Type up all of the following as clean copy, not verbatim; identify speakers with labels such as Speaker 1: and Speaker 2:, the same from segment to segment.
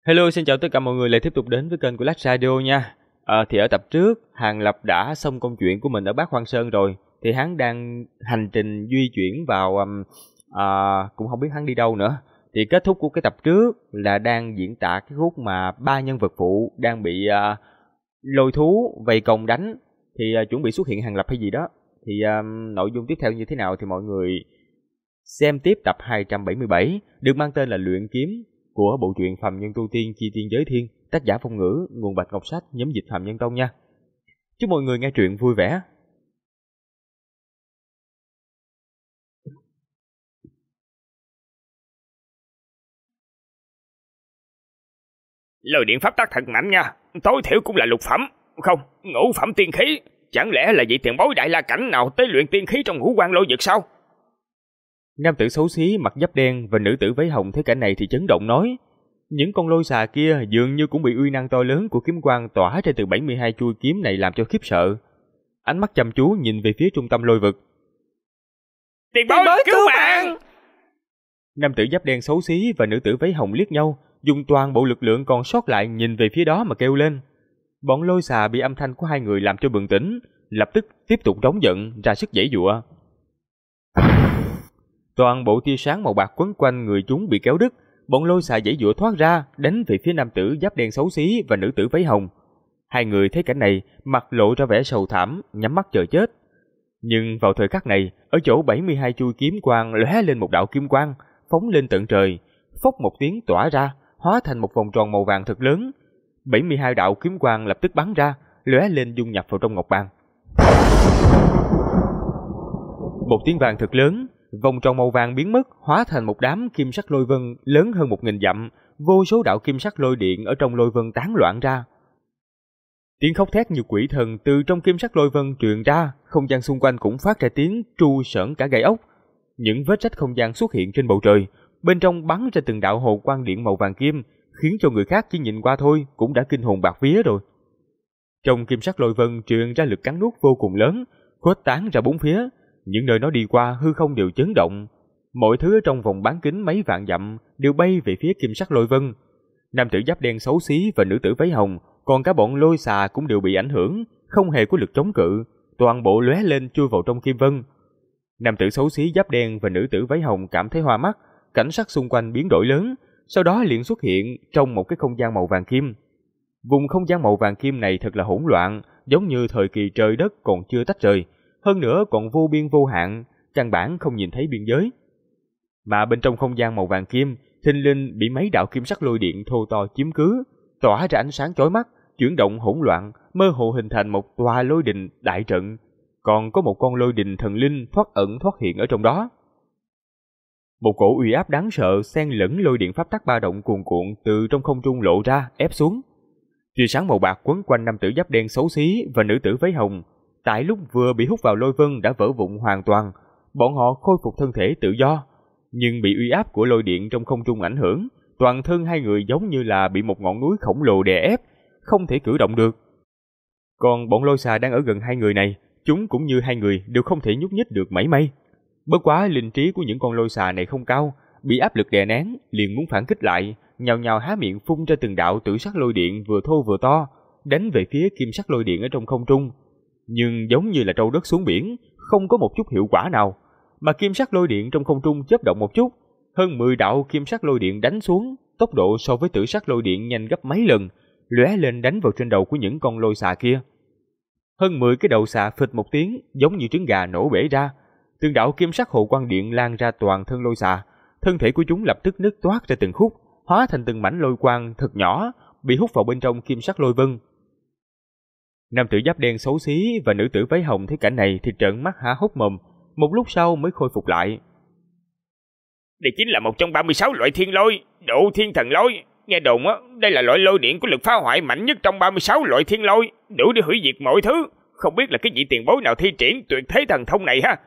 Speaker 1: Hello, xin chào tất cả mọi người lại tiếp tục đến với kênh của Lách Radio nha. Thì ở tập trước, Hàng Lập đã xong công chuyện của mình ở Bát Hoang Sơn rồi. Thì hắn đang hành trình di chuyển vào, cũng không biết hắn đi đâu nữa. Thì kết thúc của cái tập trước là đang diễn tả cái khúc mà ba nhân vật phụ đang bị lôi thú vây công đánh. Thì chuẩn bị xuất hiện Hàng Lập hay gì đó. Thì nội dung tiếp theo như thế nào thì mọi người xem tiếp tập 277 được mang tên là Luyện Kiếm của bộ truyện Phàm Nhân Tu Tiên Chi Tiên Giới Thiên, tác giả Phong Ngữ, nguồn Bạch Ngọc Sách, nhóm dịch Phạm Nhân Tông nha. Chúc mọi người nghe truyện vui vẻ.
Speaker 2: Lôi điện pháp tắc thật mạnh nha, tối thiểu cũng là lục phẩm, không, ngũ phẩm tiên khí. Chẳng lẽ là vị tiền bối đại la cảnh nào tới luyện tiên khí trong ngũ quan lôi vực sao?
Speaker 1: Nam tử xấu xí mặt giáp đen và nữ tử váy hồng thấy cảnh này thì chấn động nói: những con lôi xà kia dường như cũng bị uy năng to lớn của kiếm quang tỏa ra từ 72 chuôi kiếm này làm cho khiếp sợ. Ánh mắt chăm chú nhìn về phía trung tâm lôi vực.
Speaker 2: Tiền bối cứu mạng!
Speaker 1: Nam tử giáp đen xấu xí và nữ tử váy hồng liếc nhau, dùng toàn bộ lực lượng còn sót lại nhìn về phía đó mà kêu lên. Bọn lôi xà bị âm thanh của hai người làm cho bừng tỉnh, lập tức tiếp tục nóng giận, ra sức giãy giụa. Toàn bộ tia sáng màu bạc quấn quanh người chúng bị kéo đứt, bọn lôi xà giãy giụa thoát ra, đánh về phía nam tử giáp đen xấu xí và nữ tử váy hồng. Hai người thấy cảnh này, mặt lộ ra vẻ sầu thảm, nhắm mắt chờ chết. Nhưng vào thời khắc này, ở chỗ 72 chuôi kiếm quang lóe lên một đạo kim quang, phóng lên tận trời, phốc một tiếng tỏa ra, hóa thành một vòng tròn màu vàng thật lớn. 72 đạo kiếm quang lập tức bắn ra, lóe lên dung nhập vào trong ngọc bàn. Một tiếng vàng thật lớn, vòng tròn màu vàng biến mất, hóa thành một đám kim sắc lôi vân lớn hơn 1000 dặm, vô số đạo kim sắc lôi điện ở trong lôi vân tán loạn ra. Tiếng khóc thét như quỷ thần từ trong kim sắc lôi vân truyền ra, không gian xung quanh cũng phát ra tiếng tru sởn cả gai ốc. Những vết rách không gian xuất hiện trên bầu trời, bên trong bắn ra từng đạo hồ quang điện màu vàng kim, khiến cho người khác chỉ nhìn qua thôi cũng đã kinh hồn bạt vía rồi. Trong kim sắc lôi vân truyền ra lực cắn nuốt vô cùng lớn, khuếch tán ra bốn phía. Những nơi nó đi qua hư không đều chấn động, mọi thứ ở trong vòng bán kính mấy vạn dặm đều bay về phía kim sắc lôi vân. Nam tử giáp đen xấu xí và nữ tử váy hồng, còn cả bọn lôi xà cũng đều bị ảnh hưởng, không hề có lực chống cự, toàn bộ lóe lên chui vào trong kim vân. Nam tử xấu xí giáp đen và nữ tử váy hồng cảm thấy hoa mắt, cảnh sắc xung quanh biến đổi lớn, sau đó liền xuất hiện trong một cái không gian màu vàng kim. Vùng không gian màu vàng kim này thật là hỗn loạn, giống như thời kỳ trời đất còn chưa tách rời. Hơn nữa còn vô biên vô hạn, căn bản không nhìn thấy biên giới. Mà bên trong không gian màu vàng kim, thình lình bị mấy đạo kim sắc lôi điện thô to chiếm cứ, tỏa ra ánh sáng chói mắt, chuyển động hỗn loạn, mơ hồ hình thành một tòa lôi đình đại trận. Còn có một con lôi đình thần linh thoát ẩn thoát hiện ở trong đó. Một cổ uy áp đáng sợ xen lẫn lôi điện pháp tắc ba động cuồn cuộn từ trong không trung lộ ra, ép xuống. Tia sáng màu bạc quấn quanh nam tử giáp đen xấu xí và nữ tử váy hồng. Tại lúc vừa bị hút vào lôi vân đã vỡ vụn hoàn toàn, bọn họ khôi phục thân thể tự do, nhưng bị uy áp của lôi điện trong không trung ảnh hưởng, toàn thân hai người giống như là bị một ngọn núi khổng lồ đè ép, không thể cử động được. Còn bọn lôi xà đang ở gần hai người này, chúng cũng như hai người đều không thể nhúc nhích được mảy may. Bất quá linh trí của những con lôi xà này không cao, bị áp lực đè nén, liền muốn phản kích lại, nhào nhào há miệng phun ra từng đạo tử sắc lôi điện vừa thô vừa to, đánh về phía kim sắc lôi điện ở trong không trung. Nhưng giống như là trâu đất xuống biển, không có một chút hiệu quả nào, mà kim sắc lôi điện trong không trung chớp động một chút, hơn 10 đạo kim sắc lôi điện đánh xuống, tốc độ so với tử sắc lôi điện nhanh gấp mấy lần, lóe lên đánh vào trên đầu của những con lôi xà kia. Hơn 10 cái đầu xà phịch một tiếng, giống như trứng gà nổ bể ra, từng đạo kim sắc hồ quang điện lan ra toàn thân lôi xà, thân thể của chúng lập tức nứt toát ra từng khúc, hóa thành từng mảnh lôi quang thật nhỏ, bị hút vào bên trong kim sắc lôi vân. Nam tử giáp đen xấu xí và nữ tử váy hồng thấy cảnh này thì trợn mắt há hốc mồm, một lúc sau mới khôi phục lại.
Speaker 2: Đây chính là một trong 36 loại thiên lôi, độ thiên thần lôi. Nghe đồn á, đây là loại lôi điện có lực phá hoại mạnh nhất trong 36 loại thiên lôi, đủ để hủy diệt mọi thứ. Không biết là cái vị tiền bối nào thi triển tuyệt thế thần thông này ha?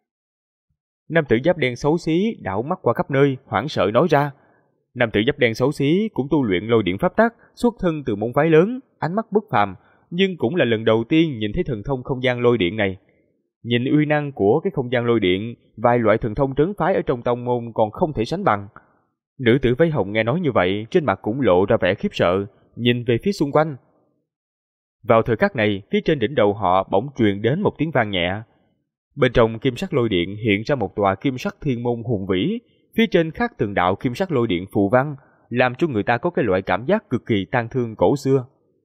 Speaker 1: Nam tử giáp đen xấu xí đảo mắt qua khắp nơi, hoảng sợ nói ra. Nam tử giáp đen xấu xí cũng tu luyện lôi điện pháp tắc, xuất thân từ môn phái lớn, ánh mắt bất phàm, nhưng cũng là lần đầu tiên nhìn thấy thần thông không gian lôi điện này. Nhìn uy năng của cái không gian lôi điện, vài loại thần thông trấn phái ở trong tông môn còn không thể sánh bằng. Nữ tử váy hồng nghe nói như vậy, trên mặt cũng lộ ra vẻ khiếp sợ, nhìn về phía xung quanh. Vào thời khắc này, phía trên đỉnh đầu họ bỗng truyền đến một tiếng vang nhẹ. Bên trong kim sắc lôi điện hiện ra một tòa kim sắc thiên môn hùng vĩ, phía trên khắc từng đạo kim sắc lôi điện phù văn, làm cho người ta có cái loại cảm giác cực kỳ tang thương cổ xưa.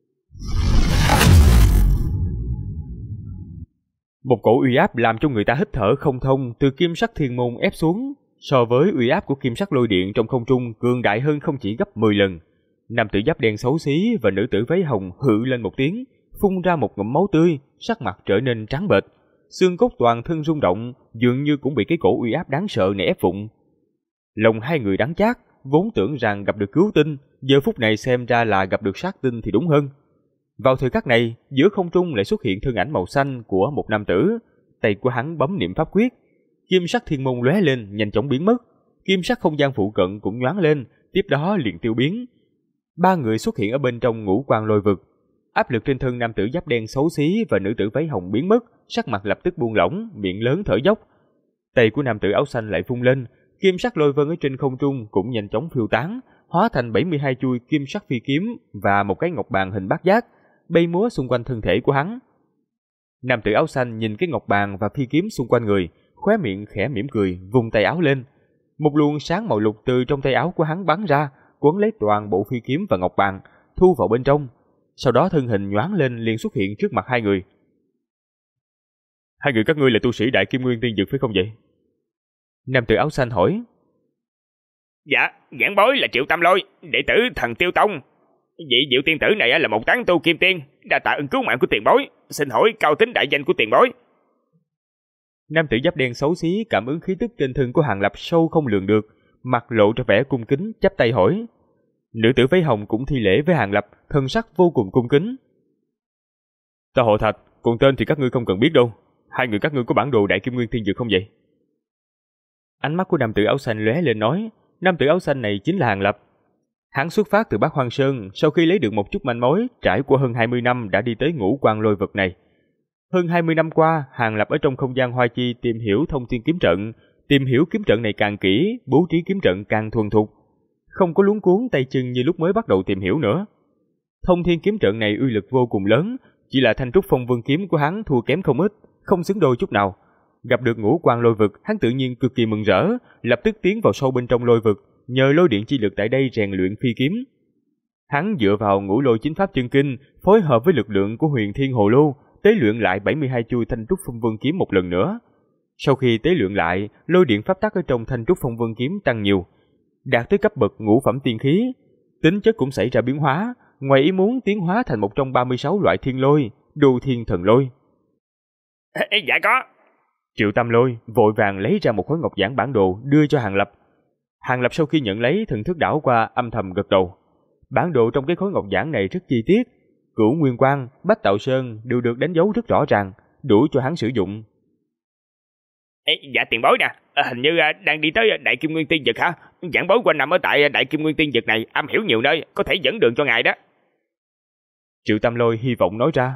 Speaker 1: Một cổ uy áp làm cho người ta hít thở không thông từ kim sắc thiên môn ép xuống, so với uy áp của kim sắc lôi điện trong không trung cường đại hơn không chỉ gấp 10 lần. Nam tử giáp đen xấu xí và nữ tử váy hồng hự lên một tiếng, phun ra một ngụm máu tươi, sắc mặt trở nên trắng bệch, xương cốt toàn thân rung động, dường như cũng bị cái cổ uy áp đáng sợ này ép vụn. Lòng hai người đắng chát, vốn tưởng rằng gặp được cứu tinh, giờ phút này xem ra là gặp được sát tinh thì đúng hơn. Vào thời khắc này, giữa không trung lại xuất hiện thân ảnh màu xanh của một nam tử, tay của hắn bấm niệm pháp quyết, kim sắc thiên môn lóe lên, nhanh chóng biến mất, kim sắc không gian phụ cận cũng nhoáng lên, tiếp đó liền tiêu biến. Ba người xuất hiện ở bên trong ngũ quan lôi vực. Áp lực trên thân nam tử giáp đen xấu xí và nữ tử váy hồng biến mất, sắc mặt lập tức buông lỏng, miệng lớn thở dốc. Tay của nam tử áo xanh lại vung lên, kim sắc lôi vân ở trên không trung cũng nhanh chóng phiêu tán, hóa thành 72 chuôi kim sắc phi kiếm và một cái ngọc bàn hình bát giác, bay múa xung quanh thân thể của hắn. Nam tử áo xanh nhìn cái ngọc bàn và phi kiếm xung quanh người, khóe miệng khẽ mỉm cười, vung tay áo lên. Một luồng sáng màu lục từ trong tay áo của hắn bắn ra, quấn lấy toàn bộ phi kiếm và ngọc bàn, thu vào bên trong. Sau đó thân hình nhoáng lên liền xuất hiện trước mặt hai người. Hai người các ngươi là tu sĩ Đại Kim Nguyên Tiên Dực phải không vậy? Nam tử áo xanh hỏi.
Speaker 2: Dạ, giảng bối là Triệu Tam Lôi, đệ tử Thần Tiêu Tông. Vị Diệu tiên tử này là một tán tu kim tiên, đa tạ ơn cứu mạng của tiền bối, xin hỏi cao tính đại danh của tiền bối.
Speaker 1: Nam tử giáp đen xấu xí cảm ứng khí tức trên thân của Hàng Lập sâu không lường được, mặt lộ ra vẻ cung kính, chắp tay hỏi. Nữ tử váy hồng cũng thi lễ với Hàng Lập, thân sắc vô cùng cung kính. Ta họ Thạch, còn tên thì các ngươi không cần biết đâu. Hai người các ngươi có bản đồ Đại Kim Nguyên Tiên Dực không vậy? Ánh mắt của nam tử áo xanh lóe lên nói. Nam tử áo xanh này chính là Hàng Lập. Hắn xuất phát từ Bắc Hoang Sơn, sau khi lấy được một chút manh mối, trải qua hơn 20 năm đã đi tới ngũ quan lôi vực này. Hơn 20 năm qua, Hàng Lập ở trong không gian Hoa Chi tìm hiểu thông thiên kiếm trận, tìm hiểu kiếm trận này càng kỹ, bố trí kiếm trận càng thuần thục, không có luống cuống tay chân như lúc mới bắt đầu tìm hiểu nữa. Thông thiên kiếm trận này uy lực vô cùng lớn, chỉ là thanh trúc phong vương kiếm của hắn thua kém không ít, không xứng đôi chút nào. Gặp được ngũ quan lôi vực, hắn tự nhiên cực kỳ mừng rỡ, lập tức tiến vào sâu bên trong lôi vực, nhờ lôi điện chi lực tại đây rèn luyện phi kiếm. Hắn dựa vào ngũ lôi chính pháp chân kinh, phối hợp với lực lượng của Huyền Thiên Hồ Lô, tế luyện lại 72 chuôi thanh trúc phong vương kiếm một lần nữa. Sau khi tế luyện lại, lôi điện pháp tắc ở trong thanh trúc phong vương kiếm tăng nhiều, đạt tới cấp bậc ngũ phẩm tiên khí, tính chất cũng xảy ra biến hóa, ngoài ý muốn tiến hóa thành một trong 36 loại thiên lôi, Đô Thiên Thần Lôi.
Speaker 2: Dạ có.
Speaker 1: Triệu Tam Lôi vội vàng lấy ra một khối ngọc giản bản đồ đưa cho Hàng Lập. Hàng Lập sau khi nhận lấy, thần thức đảo qua, âm thầm gật đầu. Bản đồ trong cái khối ngọc giản này rất chi tiết, Cửu Nguyên Quang, Bách Tạo Sơn đều được đánh dấu rất rõ ràng, đủ cho hắn sử dụng.
Speaker 2: Dạ tiền bối nè, hình như đang đi tới Đại Kim Nguyên Tiên Dực hả? Giảng bối quanh nằm ở tại Đại Kim Nguyên Tiên Dực này, am hiểu nhiều nơi, có thể dẫn đường cho ngài đó.
Speaker 1: Triệu Tam Lôi hy vọng nói ra.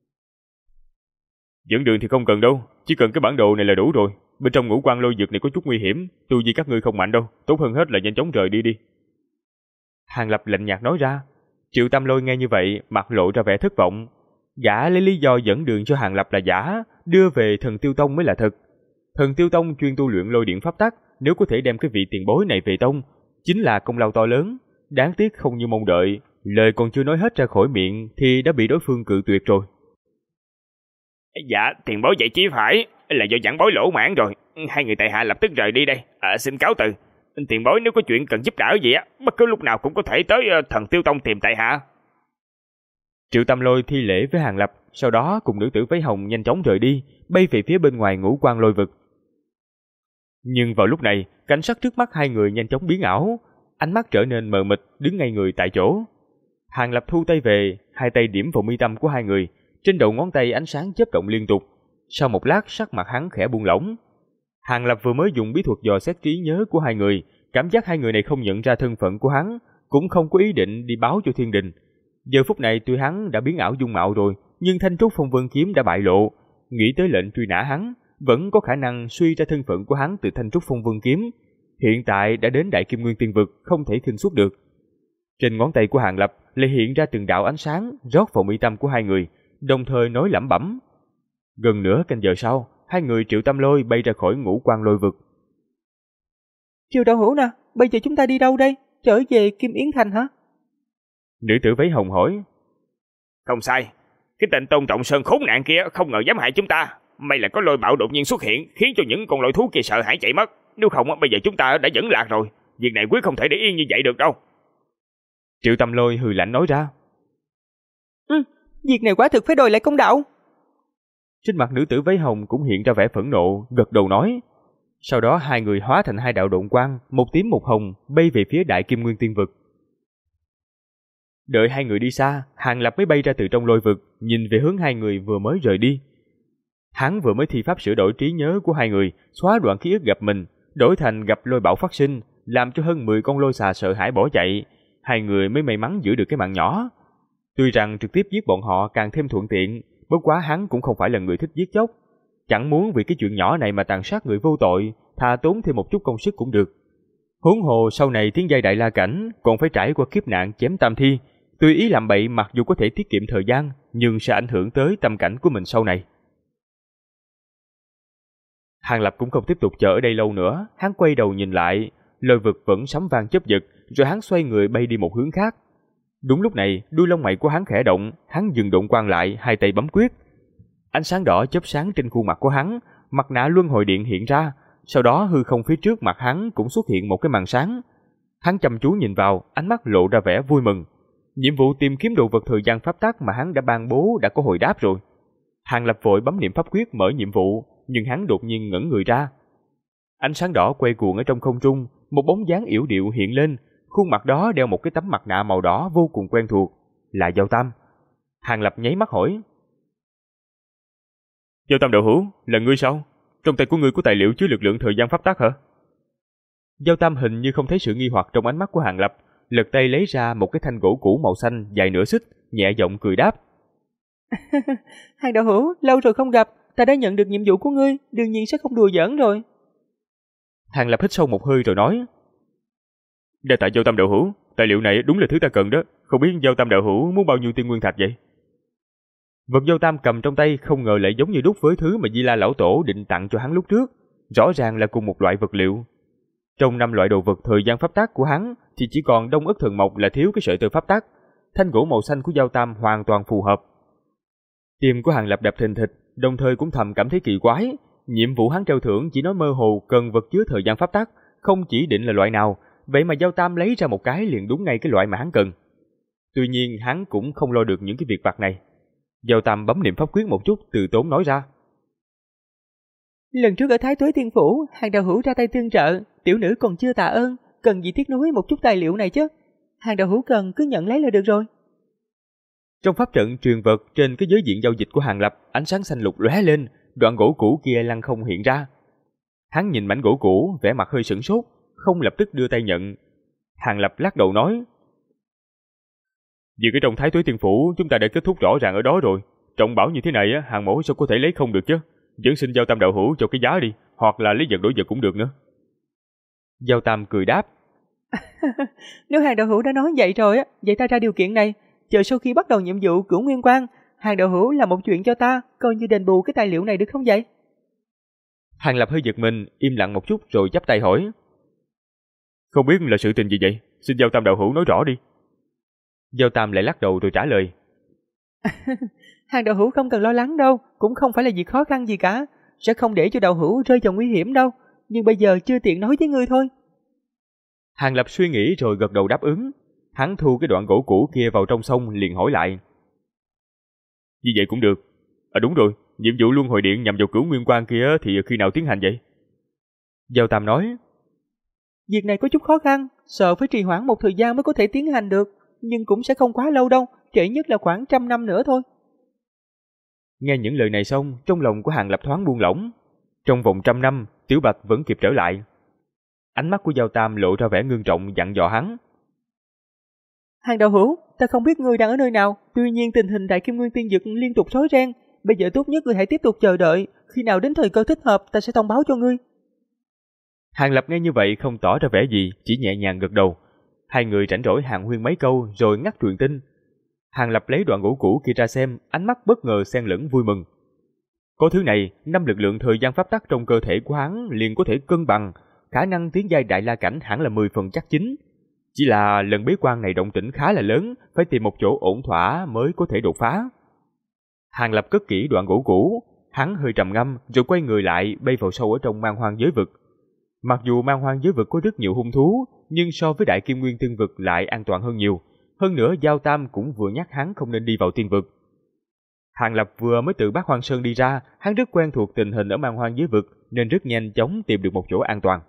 Speaker 1: Dẫn đường thì không cần đâu, chỉ cần cái bản đồ này là đủ rồi. Bên trong ngũ quan lôi dực này có chút nguy hiểm, tu vi các ngươi không mạnh đâu, tốt hơn hết là nhanh chóng rời đi đi. Hàng Lập lạnh nhạt nói ra. Triệu Tam Lôi nghe như vậy, mặt lộ ra vẻ thất vọng. Gã lấy lý do dẫn đường cho Hàng Lập là giả, đưa về Thần Tiêu Tông mới là thật. Thần Tiêu Tông chuyên tu luyện lôi điện pháp tắc, nếu có thể đem cái vị tiền bối này về tông, chính là công lao to lớn. Đáng tiếc không như mong đợi, lời còn chưa nói hết ra khỏi miệng thì đã bị đối phương cự tuyệt rồi.
Speaker 2: Dạ, tiền bối vậy chí phải, là do giảng bối lỗ mãn rồi. Hai người tại hạ lập tức rời đi đây, xin cáo từ. Tiền bối nếu có chuyện cần giúp đỡ gì á, bất cứ lúc nào cũng có thể tới Thần Tiêu Tông tìm tại hạ.
Speaker 1: Triệu Tam Lôi thi lễ với Hàng Lập, sau đó cùng nữ tử váy hồng nhanh chóng rời đi, bay về phía bên ngoài ngũ quan lôi vực. Nhưng vào lúc này, cảnh sắc trước mắt hai người nhanh chóng biến ảo, ánh mắt trở nên mờ mịt, đứng ngay người tại chỗ. Hàng Lập thu tay về, hai tay điểm vào mi tâm của hai người, trên đầu ngón tay ánh sáng chớp động liên tục. Sau một lát, sắc mặt hắn khẽ buông lỏng. Hàng Lập vừa mới dùng bí thuật dò xét trí nhớ của hai người, cảm giác hai người này không nhận ra thân phận của hắn, cũng không có ý định đi báo cho thiên đình. Giờ phút này tuy hắn đã biến ảo dung mạo rồi, nhưng thanh trúc phong vân kiếm đã bại lộ, nghĩ tới lệnh truy nã hắn, vẫn có khả năng suy ra thân phận của hắn từ thanh trúc phong vân kiếm. hiện tại đã đến Đại Kim Nguyên Tiên Vực, không thể khinh suất được. Trên ngón tay của Hàng Lập lại hiện ra từng đạo ánh sáng rót vào mi tâm của hai người, đồng thời nói lẩm bẩm. Gần nửa canh giờ sau, hai người Triệu Tâm Lôi bay ra khỏi Ngũ Quan Lôi Vực.
Speaker 3: Triệu đạo hữu nè, bây giờ chúng ta đi đâu đây? Trở về Kim Yến Thành hả?
Speaker 1: Nữ tử váy hồng hỏi.
Speaker 2: Không sai, cái tên Tôn Trọng Sơn khốn nạn kia không ngờ dám hại chúng ta. May là có lôi bạo đột nhiên xuất hiện, khiến cho những con lôi thú kia sợ hãi chạy mất. Nếu không, bây giờ chúng ta đã dẫn lạc rồi. Việc này quyết không thể để yên như vậy được đâu.
Speaker 1: Triệu Tâm Lôi hừ lạnh nói ra.
Speaker 3: Việc này quả thực phải đòi lại công đạo.
Speaker 1: Trên mặt nữ tử váy hồng cũng hiện ra vẻ phẫn nộ, gật đầu nói. Sau đó hai người hóa thành hai đạo độn quang, một tím một hồng, bay về phía Đại Kim Nguyên Tiên Vực. Đợi hai người đi xa, Hàng Lập mới bay ra từ trong lôi vực, nhìn về hướng hai người vừa mới rời đi. Hắn vừa mới thi pháp sửa đổi trí nhớ của hai người, xóa đoạn ký ức gặp mình, đổi thành gặp lôi bạo phát sinh, làm cho hơn 10 con lôi xà sợ hãi bỏ chạy. Hai người mới may mắn giữ được cái mạng nhỏ. Tuy rằng trực tiếp giết bọn họ càng thêm thuận tiện, bất quá hắn cũng không phải là người thích giết chóc. Chẳng muốn vì cái chuyện nhỏ này mà tàn sát người vô tội, thà tốn thêm một chút công sức cũng được. Huống hồ sau này tiến giai Đại La Cảnh còn phải trải qua kiếp nạn chém tam thi, tùy ý làm bậy mặc dù có thể tiết kiệm thời gian, nhưng sẽ ảnh hưởng tới tâm cảnh của mình sau này. Hàng Lập cũng không tiếp tục chờ ở đây lâu nữa, hắn quay đầu nhìn lại, lôi vực vẫn sấm vang chớp giật, rồi hắn xoay người bay đi một hướng khác. Đúng lúc này, đuôi lông mày của hắn khẽ động, hắn dừng độn quang lại, hai tay bấm quyết. Ánh sáng đỏ chớp sáng trên khuôn mặt của hắn, mặt nạ luân hồi điện hiện ra, sau đó hư không phía trước mặt hắn cũng xuất hiện một cái màn sáng. Hắn chăm chú nhìn vào, ánh mắt lộ ra vẻ vui mừng. Nhiệm vụ tìm kiếm đồ vật thời gian pháp tắc mà hắn đã ban bố đã có hồi đáp rồi. Hàng Lập vội bấm niệm pháp quyết mở nhiệm vụ, nhưng hắn đột nhiên ngẩn người ra. Ánh sáng đỏ quay cuồng ở trong không trung, một bóng dáng yểu điệu hiện lên, khuôn mặt đó đeo một cái tấm mặt nạ màu đỏ vô cùng quen thuộc, là Giao Tam. Hàng Lập nháy mắt hỏi. Giao Tam đạo hữu, là ngươi sao? Trong tay của ngươi có tài liệu chứa lực lượng thời gian pháp tắc hả? Giao Tam hình như không thấy sự nghi hoặc trong ánh mắt của Hàng Lập, lật tay lấy ra một cái thanh gỗ cũ màu xanh dài nửa xích, nhẹ giọng cười đáp.
Speaker 3: Hàng đạo hữu, lâu rồi không gặp, ta đã nhận được nhiệm vụ của ngươi, đương nhiên sẽ không đùa giỡn rồi.
Speaker 1: Hàng Lập hít sâu một hơi rồi nói. Đa tạ Giao Tam đạo hữu, tài liệu này đúng là thứ ta cần đó, không biết Giao Tam đạo hữu muốn bao nhiêu tiên nguyên thạch vậy? Vật Giao Tam cầm trong tay không ngờ lại giống như đúc với thứ mà Di La lão tổ định tặng cho hắn lúc trước, rõ ràng là cùng một loại vật liệu. Trong 5 loại đồ vật thời gian pháp tắc của hắn thì chỉ còn Đông Ức Thần Mộc là thiếu cái sợi tơ pháp tắc, thanh gỗ màu xanh của Giao Tam hoàn toàn phù hợp. Tim của Hàng Lập đập thình thịch, đồng thời cũng thầm cảm thấy kỳ quái, nhiệm vụ hắn treo thưởng chỉ nói mơ hồ cần vật chứa thời gian pháp tắc, không chỉ định là loại nào, vậy mà Giao Tam lấy ra một cái liền đúng ngay cái loại mà hắn cần. Tuy nhiên hắn cũng không lo được những cái việc vặt này. Giao Tam bấm niệm pháp quyết một chút, từ tốn nói ra.
Speaker 3: Lần trước ở Thái Tuế Thiên Phủ, Hàng đạo hữu ra tay tương trợ, tiểu nữ còn chưa tạ ơn, cần gì tiếc nuối một chút tài liệu này chứ. Hàng đạo hữu cần cứ nhận lấy là được rồi.
Speaker 1: Trong pháp trận truyền vật trên cái giới diện giao dịch của Hàng Lập, ánh sáng xanh lục lóe lên, đoạn gỗ cũ kia lăng không hiện ra. Hắn nhìn mảnh gỗ cũ, vẻ mặt hơi sửng sốt, không lập tức đưa tay nhận. Hàng Lập lắc đầu nói. Việc ở trong Thái Tuế Tiên Phủ chúng ta đã kết thúc rõ ràng ở đó rồi. Trọng bảo như thế này Hàng mẫu sao có thể lấy không được chứ. Vẫn xin Giao Tam đạo hữu cho cái giá đi, hoặc là lấy vật đổi vật cũng được nữa. Giao Tam cười đáp.
Speaker 3: Nếu Hàng đạo hữu đã nói vậy rồi vậy ta ra điều kiện này. Chờ sau khi bắt đầu nhiệm vụ Cửu Nguyên Quang, Hàng đạo hữu làm một chuyện cho ta, coi như đền bù cái tài liệu này được không vậy?
Speaker 1: Hàng Lập hơi giật mình, im lặng một chút rồi chắp tay hỏi. Không biết là sự tình gì vậy? Xin Giao Tam đạo hữu nói rõ đi. Giao Tam lại lắc đầu rồi trả lời.
Speaker 3: Hàng đạo hữu không cần lo lắng đâu, cũng không phải là việc khó khăn gì cả, sẽ không để cho đạo hữu rơi vào nguy hiểm đâu, nhưng bây giờ chưa tiện nói với ngươi thôi.
Speaker 1: Hàng Lập suy nghĩ rồi gật đầu đáp ứng. Hắn thu cái đoạn gỗ cũ kia vào trong sông liền hỏi lại. Như vậy cũng được. Đúng rồi, nhiệm vụ luân hồi điện nhằm vào Cửu Nguyên Quang kia thì khi nào tiến hành vậy? Giao Tam nói.
Speaker 3: Việc này có chút khó khăn, sợ phải trì hoãn một thời gian mới có thể tiến hành được, nhưng cũng sẽ không quá lâu đâu, trễ nhất là khoảng 100 năm nữa thôi.
Speaker 1: Nghe những lời này xong, trong lòng của Hàng Lập thoáng buông lỏng. Trong vòng 100 năm, Tiểu Bạch vẫn kịp trở lại. Ánh mắt của Giao Tam lộ ra vẻ ngưng trọng dặn dò hắn.
Speaker 3: Hàng đạo hữu, ta không biết ngươi đang ở nơi nào, tuy nhiên tình hình Đại Kim Nguyên Tiên Dực liên tục rối ren, bây giờ tốt nhất ngươi hãy tiếp tục chờ đợi, khi nào đến thời cơ thích hợp ta sẽ thông báo cho ngươi.
Speaker 1: Hàng Lập nghe như vậy không tỏ ra vẻ gì, chỉ nhẹ nhàng gật đầu. Hai người rảnh rỗi hàn huyên mấy câu rồi ngắt truyền tin. Hàng Lập lấy đoạn ngũ cũ kia ra xem, ánh mắt bất ngờ xen lẫn vui mừng. Có thứ này, 5 lực lượng thời gian pháp tắc trong cơ thể của hắn liền có thể cân bằng, khả năng tiến giai đại la cảnh hẳn là 10 phần chắc chính. Chỉ là lần bế quan này động tĩnh khá là lớn, phải tìm một chỗ ổn thỏa mới có thể đột phá. Hàng Lập cất kỹ đoạn gỗ cũ, hắn hơi trầm ngâm rồi quay người lại bay vào sâu ở trong man hoang giới vực. Mặc dù man hoang giới vực có rất nhiều hung thú, nhưng so với đại kim nguyên tiên vực lại an toàn hơn nhiều. Hơn nữa Giao Tam cũng vừa nhắc hắn không nên đi vào tiên vực. Hàng Lập vừa mới từ Bát Hoang Sơn đi ra, hắn rất quen thuộc tình hình ở man hoang giới vực nên rất nhanh chóng tìm được một chỗ an toàn.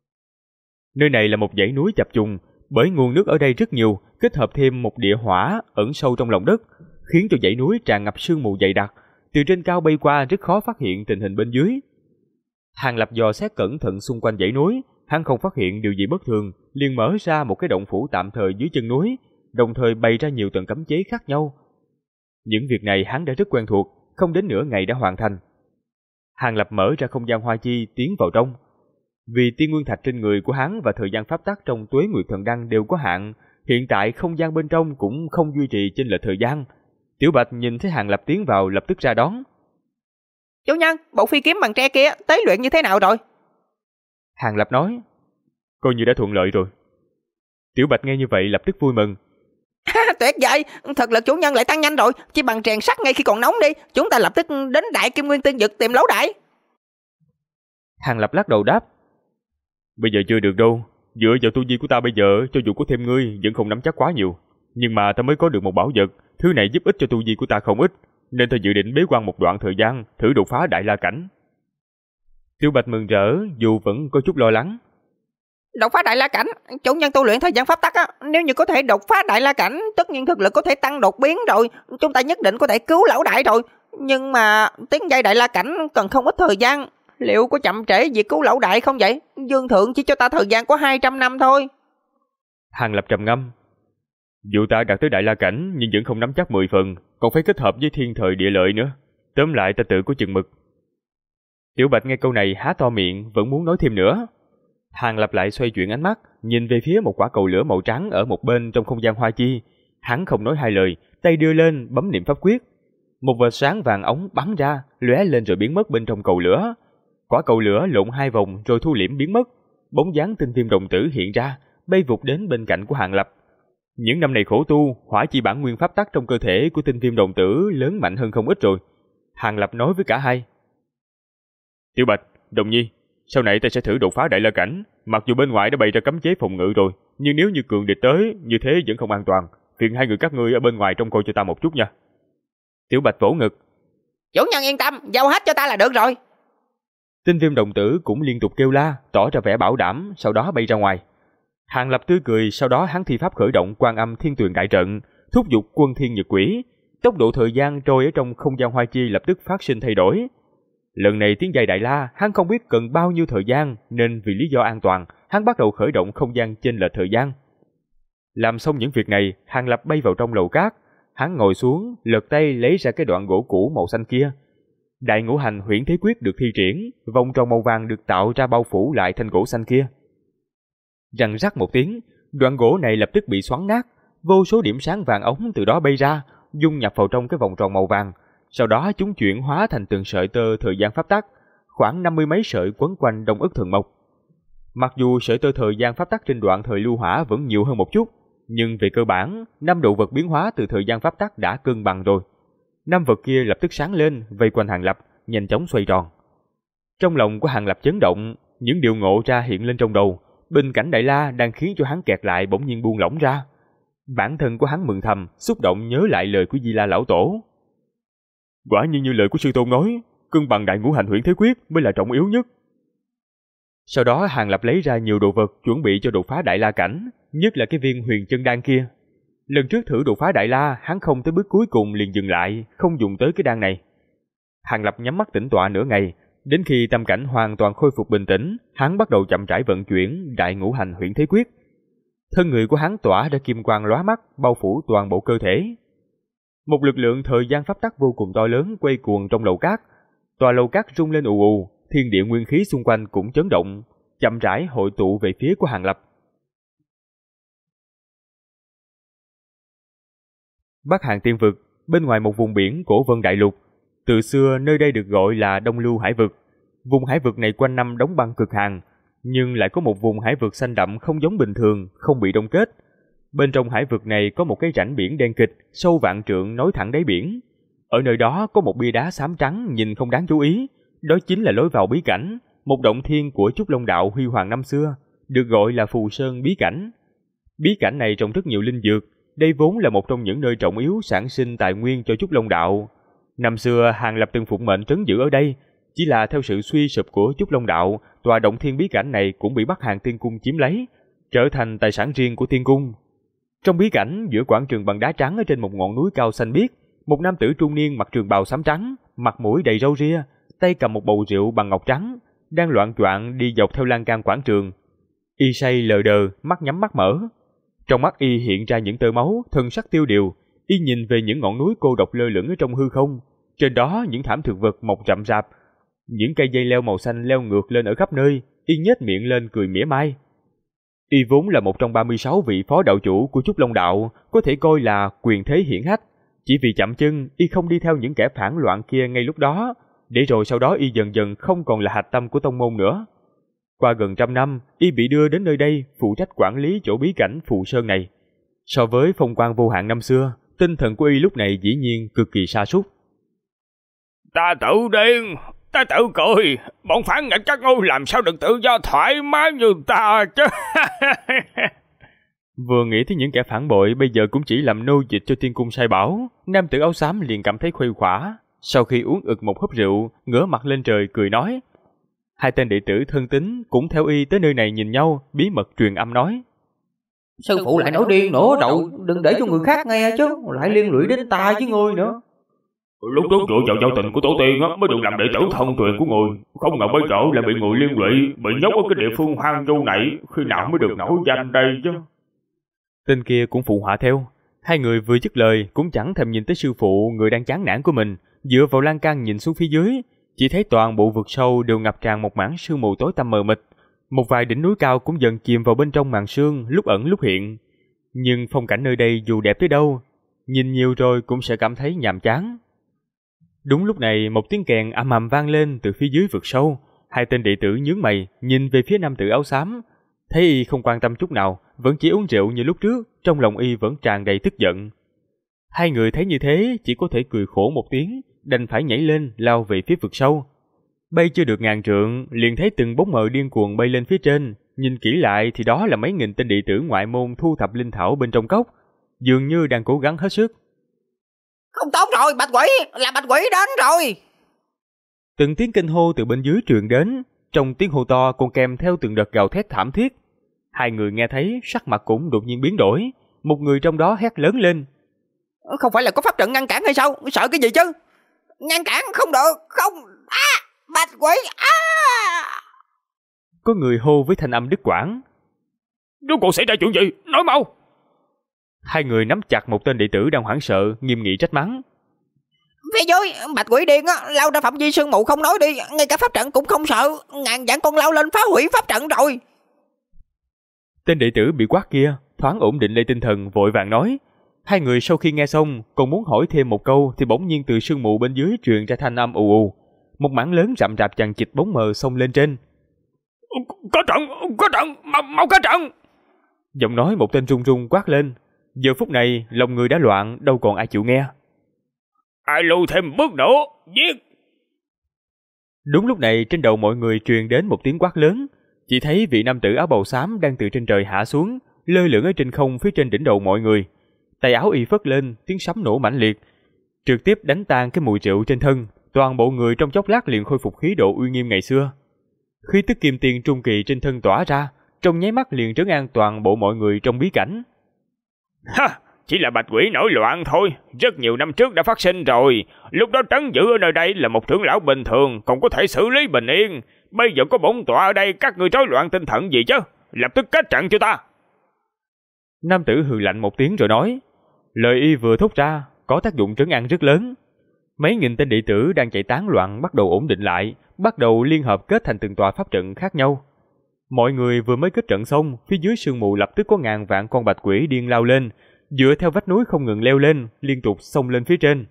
Speaker 1: Nơi này là một dãy núi chập trùng, bởi nguồn nước ở đây rất nhiều, kết hợp thêm một địa hỏa ẩn sâu trong lòng đất, khiến cho dãy núi tràn ngập sương mù dày đặc, từ trên cao bay qua rất khó phát hiện tình hình bên dưới. Hàng Lập dò xét cẩn thận xung quanh dãy núi, hắn không phát hiện điều gì bất thường, liền mở ra một cái động phủ tạm thời dưới chân núi, đồng thời bày ra nhiều tầng cấm chế khác nhau. Những việc này hắn đã rất quen thuộc, không đến nửa ngày đã hoàn thành. Hàng Lập mở ra không gian hoa chi tiến vào trong. Vì tiên nguyên thạch trên người của hắn và thời gian pháp tắc trong Tuế Nguyệt Thần Đăng đều có hạn, hiện tại không gian bên trong cũng không duy trì chênh lệch thời gian. Tiểu Bạch nhìn thấy Hàng Lập tiến vào lập tức ra đón.
Speaker 4: Chủ nhân, bộ phi kiếm bằng tre kia tế luyện như thế nào rồi?
Speaker 1: Hàng Lập nói, coi như đã thuận lợi rồi. Tiểu Bạch nghe như vậy lập tức vui mừng.
Speaker 4: Tuyệt vời, thực lực chủ nhân lại tăng nhanh rồi, chỉ bằng rèn sắt ngay khi còn nóng đi, chúng ta lập tức đến Đại Kim Nguyên Tiên Vực tìm Lấu Đại.
Speaker 1: Hàng Lập lắc đầu đáp, bây giờ chưa được đâu, dựa vào tu vi của ta bây giờ, cho dù có thêm ngươi vẫn không nắm chắc quá nhiều. Nhưng mà ta mới có được một bảo vật, thứ này giúp ích cho tu vi của ta không ít, nên ta dự định bế quan một đoạn thời gian, thử đột phá đại la cảnh. Tiểu Bạch mừng rỡ, dù vẫn có chút lo lắng.
Speaker 4: Đột phá đại la cảnh, chủ nhân tu luyện thời gian pháp tắc á, nếu như có thể đột phá đại la cảnh, tất nhiên thực lực có thể tăng đột biến rồi, chúng ta nhất định có thể cứu Lão Đại rồi. Nhưng mà tiến giai đại la cảnh cần không ít thời gian, liệu có chậm trễ việc cứu Lão Đại không vậy? Dương thượng chỉ cho ta thời gian có 200 năm thôi.
Speaker 1: Hàng Lập trầm ngâm. Dù ta đạt tới đại la cảnh nhưng vẫn không nắm chắc 10 phần, còn phải kết hợp với thiên thời địa lợi nữa. Tóm lại ta tự có chừng mực. Tiểu Bạch nghe câu này há to miệng, vẫn muốn nói thêm nữa. Hàng Lập lại xoay chuyển ánh mắt, nhìn về phía một quả cầu lửa màu trắng ở một bên trong không gian hoa chi. Hắn không nói hai lời, tay đưa lên bấm niệm pháp quyết. Một vệt sáng vàng ống bắn ra, lóe lên rồi biến mất bên trong cầu lửa. Quả cầu lửa lộn 2 vòng rồi thu liễm biến mất. Bóng dáng Tinh Viêm đồng tử hiện ra, bay vụt đến bên cạnh của Hàng Lập. Những năm này khổ tu, hỏa chi bản nguyên pháp tắc trong cơ thể của Tinh Viêm đồng tử lớn mạnh hơn không ít rồi. Hàng Lập nói với cả hai. Tiểu Bạch, Đồng Nhi, sau này ta sẽ thử đột phá đại la cảnh. Mặc dù bên ngoài đã bày ra cấm chế phòng ngự rồi, nhưng nếu như cường địch tới, như thế vẫn không an toàn. Phiền hai người các ngươi ở bên ngoài trông coi cho ta một chút nha. Tiểu Bạch vỗ ngực.
Speaker 4: Chủ nhân yên tâm, giao hết cho ta là được rồi.
Speaker 1: Tinh Viêm đồng tử cũng liên tục kêu la, tỏ ra vẻ bảo đảm, sau đó bay ra ngoài. Hàng Lập tươi cười, sau đó hắn thi pháp khởi động Quan Âm Thiên Tuyền đại trận, thúc giục Quân Thiên Nhật Quỷ. Tốc độ thời gian trôi ở trong không gian hoa chi lập tức phát sinh thay đổi. Lần này tiến giai đại la, hắn không biết cần bao nhiêu thời gian, nên vì lý do an toàn, hắn bắt đầu khởi động không gian chênh lệch thời gian. Làm xong những việc này, Hàng Lập bay vào trong lầu cát, hắn ngồi xuống, lật tay lấy ra cái đoạn gỗ cũ màu xanh kia. Đại ngũ hành huyễn thế quyết được thi triển, vòng tròn màu vàng được tạo ra bao phủ lại thanh gỗ xanh kia. Răng rắc một tiếng, đoạn gỗ này lập tức bị xoắn nát, vô số điểm sáng vàng ống từ đó bay ra, dung nhập vào trong cái vòng tròn màu vàng. Sau đó chúng chuyển hóa thành từng sợi tơ thời gian pháp tắc, khoảng 50 mấy sợi quấn quanh Đông Ức Thần Mộc. Mặc dù sợi tơ thời gian pháp tắc trên đoạn thời lưu hỏa vẫn nhiều hơn một chút, nhưng về cơ bản, 5 đồ vật biến hóa từ thời gian pháp tắc đã cân bằng rồi. 5 vật kia lập tức sáng lên, vây quanh Hàng Lập, nhanh chóng xoay tròn. Trong lòng của Hàng Lập chấn động, những điều ngộ ra hiện lên trong đầu, bình cảnh đại la đang khiến cho hắn kẹt lại bỗng nhiên buông lỏng ra. Bản thân của hắn mừng thầm, xúc động nhớ lại lời của Di La lão tổ. Quả nhiên như lời của sư tôn nói, cân bằng đại ngũ hành huyễn thế quyết mới là trọng yếu nhất. Sau đó Hàng Lập lấy ra nhiều đồ vật chuẩn bị cho đột phá đại la cảnh, nhất là cái viên huyền chân đan kia. Lần trước thử đột phá đại la, hắn không tới bước cuối cùng liền dừng lại, không dùng tới cái đan này. Hàng Lập nhắm mắt tĩnh tọa nửa ngày, đến khi tâm cảnh hoàn toàn khôi phục bình tĩnh, hắn bắt đầu chậm rãi vận chuyển đại ngũ hành huyễn thế quyết. Thân người của hắn tỏa ra kim quang lóa mắt, bao phủ toàn bộ cơ thể. Một lực lượng thời gian pháp tắc vô cùng to lớn quay cuồng trong lầu cát. Tòa lầu cát rung lên ù ù, thiên địa nguyên khí xung quanh cũng chấn động. chậm rãi hội tụ về phía của Hàng Lập. Bắc Hàng Tiên Vực, bên ngoài một vùng biển cổ Vân Đại Lục. Từ xưa nơi đây được gọi là Đông Lưu Hải Vực. Vùng hải vực này quanh năm đóng băng cực hàn, nhưng lại có một vùng hải vực xanh đậm không giống bình thường, không bị đông kết. Bên trong hải vực này có một cái rãnh biển đen kịch, sâu vạn trượng nối thẳng đáy biển. Ở nơi đó có một bia đá xám trắng nhìn không đáng chú ý, đó chính là lối vào bí cảnh, một động thiên của Trúc Long Đạo huy hoàng năm xưa, được gọi là Phù Sơn bí cảnh. Bí cảnh này trồng rất nhiều linh dược, đây vốn là một trong những nơi trọng yếu sản sinh tài nguyên cho Trúc Long Đạo. Năm xưa Hàng Lập từng phụng mệnh trấn giữ ở đây, chỉ là theo sự suy sụp của Trúc Long Đạo, tòa động thiên bí cảnh này cũng bị Bắc Hàng Tiên Cung chiếm lấy, trở thành tài sản riêng của Tiên Cung. Trong bí cảnh, giữa quảng trường bằng đá trắng ở trên một ngọn núi cao xanh biếc, một nam tử trung niên mặc trường bào xám trắng, mặt mũi đầy râu ria, tay cầm một bầu rượu bằng ngọc trắng, đang loạng choạng đi dọc theo lan can quảng trường. Y say lờ đờ, mắt nhắm mắt mở. Trong mắt y hiện ra những tơ máu, thần sắc tiêu điều. Y nhìn về những ngọn núi cô độc lơ lửng ở trong hư không, trên đó những thảm thực vật mọc rậm rạp, những cây dây leo màu xanh leo ngược lên ở khắp nơi. Y nhếch miệng lên cười mỉa mai. Y vốn là một trong 36 vị phó đạo chủ của Trúc Long Đạo, có thể coi là quyền thế hiển hách. Chỉ vì chậm chân, y không đi theo những kẻ phản loạn kia ngay lúc đó, để rồi sau đó y dần dần không còn là hạch tâm của tông môn nữa. Qua gần 100 năm, y bị đưa đến nơi đây phụ trách quản lý chỗ bí cảnh Phù Sơn này. So với phong quang vô hạn năm xưa, tinh thần của y lúc này dĩ nhiên cực kỳ sa sút.
Speaker 2: Ta tự điên, ta tự cười, bọn phản nghịch các ngươi làm sao được tự do thoải mái như ta chứ.
Speaker 1: Vừa nghĩ tới những kẻ phản bội bây giờ cũng chỉ làm nô dịch cho Tiên Cung sai bảo, nam tử áo xám liền cảm thấy khuây khỏa. Sau khi uống ực một hớp rượu, ngửa mặt lên trời cười nói. Hai tên đệ tử thân tín cũng theo y tới nơi này nhìn nhau, bí mật truyền âm nói.
Speaker 4: Sư phụ lại nói điên nữa rồi, đừng để cho người khác nghe chứ, lại liên lụy đến ta với ngươi nữa.
Speaker 2: Lúc trước dựa vào giao tình của tổ tiên mới được làm đệ tử thông truyền của người, không ngờ bây giờ lại bị người liên lụy, bị nhốt ở cái địa phương hoang vu này, khi nào mới được nổi danh đây chứ.
Speaker 1: Tên kia cũng phụ họa theo. Hai người vừa dứt lời cũng chẳng thèm nhìn tới sư phụ người đang chán nản của mình, dựa vào lan can nhìn xuống phía dưới, chỉ thấy toàn bộ vực sâu đều ngập tràn một mảng sương mù tối tăm mờ mịt. Một vài đỉnh núi cao cũng dần chìm vào bên trong màn sương, lúc ẩn lúc hiện. Nhưng phong cảnh nơi đây dù đẹp tới đâu, nhìn nhiều rồi cũng sẽ cảm thấy nhàm chán. Đúng lúc này một tiếng kèn ầm ầm vang lên từ phía dưới vực sâu. Hai tên đệ tử nhướng mày nhìn về phía nam tử áo xám, thấy y không quan tâm chút nào, vẫn chỉ uống rượu như lúc trước, trong lòng y vẫn tràn đầy tức giận. Hai người thấy như thế chỉ có thể cười khổ một tiếng, đành phải nhảy lên lao về phía vực sâu. Bay chưa được ngàn trượng, liền thấy từng bóng mờ điên cuồng bay lên phía trên. Nhìn kỹ lại thì đó là mấy nghìn tên đệ tử ngoại môn thu thập linh thảo bên trong cốc, dường như đang cố gắng hết sức.
Speaker 4: Không tốt rồi, bạch quỷ, là bạch quỷ đến rồi.
Speaker 1: Từng tiếng kinh hô từ bên dưới truyền đến, trong tiếng hô to còn kèm theo từng đợt gào thét thảm thiết. Hai người nghe thấy sắc mặt cũng đột nhiên biến đổi, một người trong đó hét lớn lên.
Speaker 4: Không phải là có pháp trận ngăn cản hay sao? Sợ cái gì chứ? Ngăn cản không được, không. Bạch quỷ.
Speaker 1: Có người hô với thanh âm đứt quãng.
Speaker 2: Rốt cuộc xảy ra chuyện gì? Nói mau.
Speaker 1: Hai người nắm chặt một tên đệ tử đang hoảng sợ, nghiêm nghị trách mắng.
Speaker 4: Phía dưới, bạch quỷ điên lao ra phạm vi sương mù không nói đi, ngay cả pháp trận cũng không sợ, ngàn vạn con lao lên phá hủy pháp trận rồi.
Speaker 1: Tên đệ tử bị quát kia thoáng ổn định lại tinh thần, vội vàng nói. Hai người sau khi nghe xong còn muốn hỏi thêm một câu thì bỗng nhiên từ sương mù bên dưới truyền ra thanh âm ù ù. Một mảng lớn rậm rạp chằng chịt bóng mờ xông lên trên.
Speaker 2: Có trận, mau có trận.
Speaker 1: Giọng nói một tên run run quát lên. Giờ phút này lòng người đã loạn, đâu còn ai chịu nghe.
Speaker 2: Ai lùi thêm bước nữa, giết.
Speaker 1: Đúng lúc này trên đầu mọi người truyền đến một tiếng quát lớn. Chỉ thấy vị nam tử áo bào xám đang từ trên trời hạ xuống, lơ lửng ở trên không phía trên đỉnh đầu mọi người. Tay áo y phất lên, tiếng sấm nổ mãnh liệt, trực tiếp đánh tan cái mùi rượu trên thân. Toàn bộ người trong chốc lát liền khôi phục khí độ uy nghiêm ngày xưa. Khí tức kim tiền trung kỳ trên thân tỏa ra, trong nháy mắt liền trấn an toàn bộ mọi người trong bí cảnh.
Speaker 2: Ha, chỉ là bạch quỷ nổi loạn thôi, rất nhiều năm trước đã phát sinh rồi. Lúc đó trấn giữ ở nơi đây là một trưởng lão bình thường, còn có thể xử lý bình yên. Bây giờ có bổn tọa ở đây, các người rối loạn tinh thần gì chứ? Lập tức kết trận cho ta.
Speaker 1: Nam tử hừ lạnh một tiếng rồi nói. Lời y vừa thốt ra có tác dụng trấn an rất lớn. Mấy nghìn tên đệ tử đang chạy tán loạn bắt đầu ổn định lại, bắt đầu liên hợp kết thành từng tòa pháp trận khác nhau. Mọi người vừa mới kết trận xong, phía dưới sương mù lập tức có ngàn vạn con bạch quỷ điên lao lên, dựa theo vách núi không ngừng leo lên, liên tục xông lên phía trên.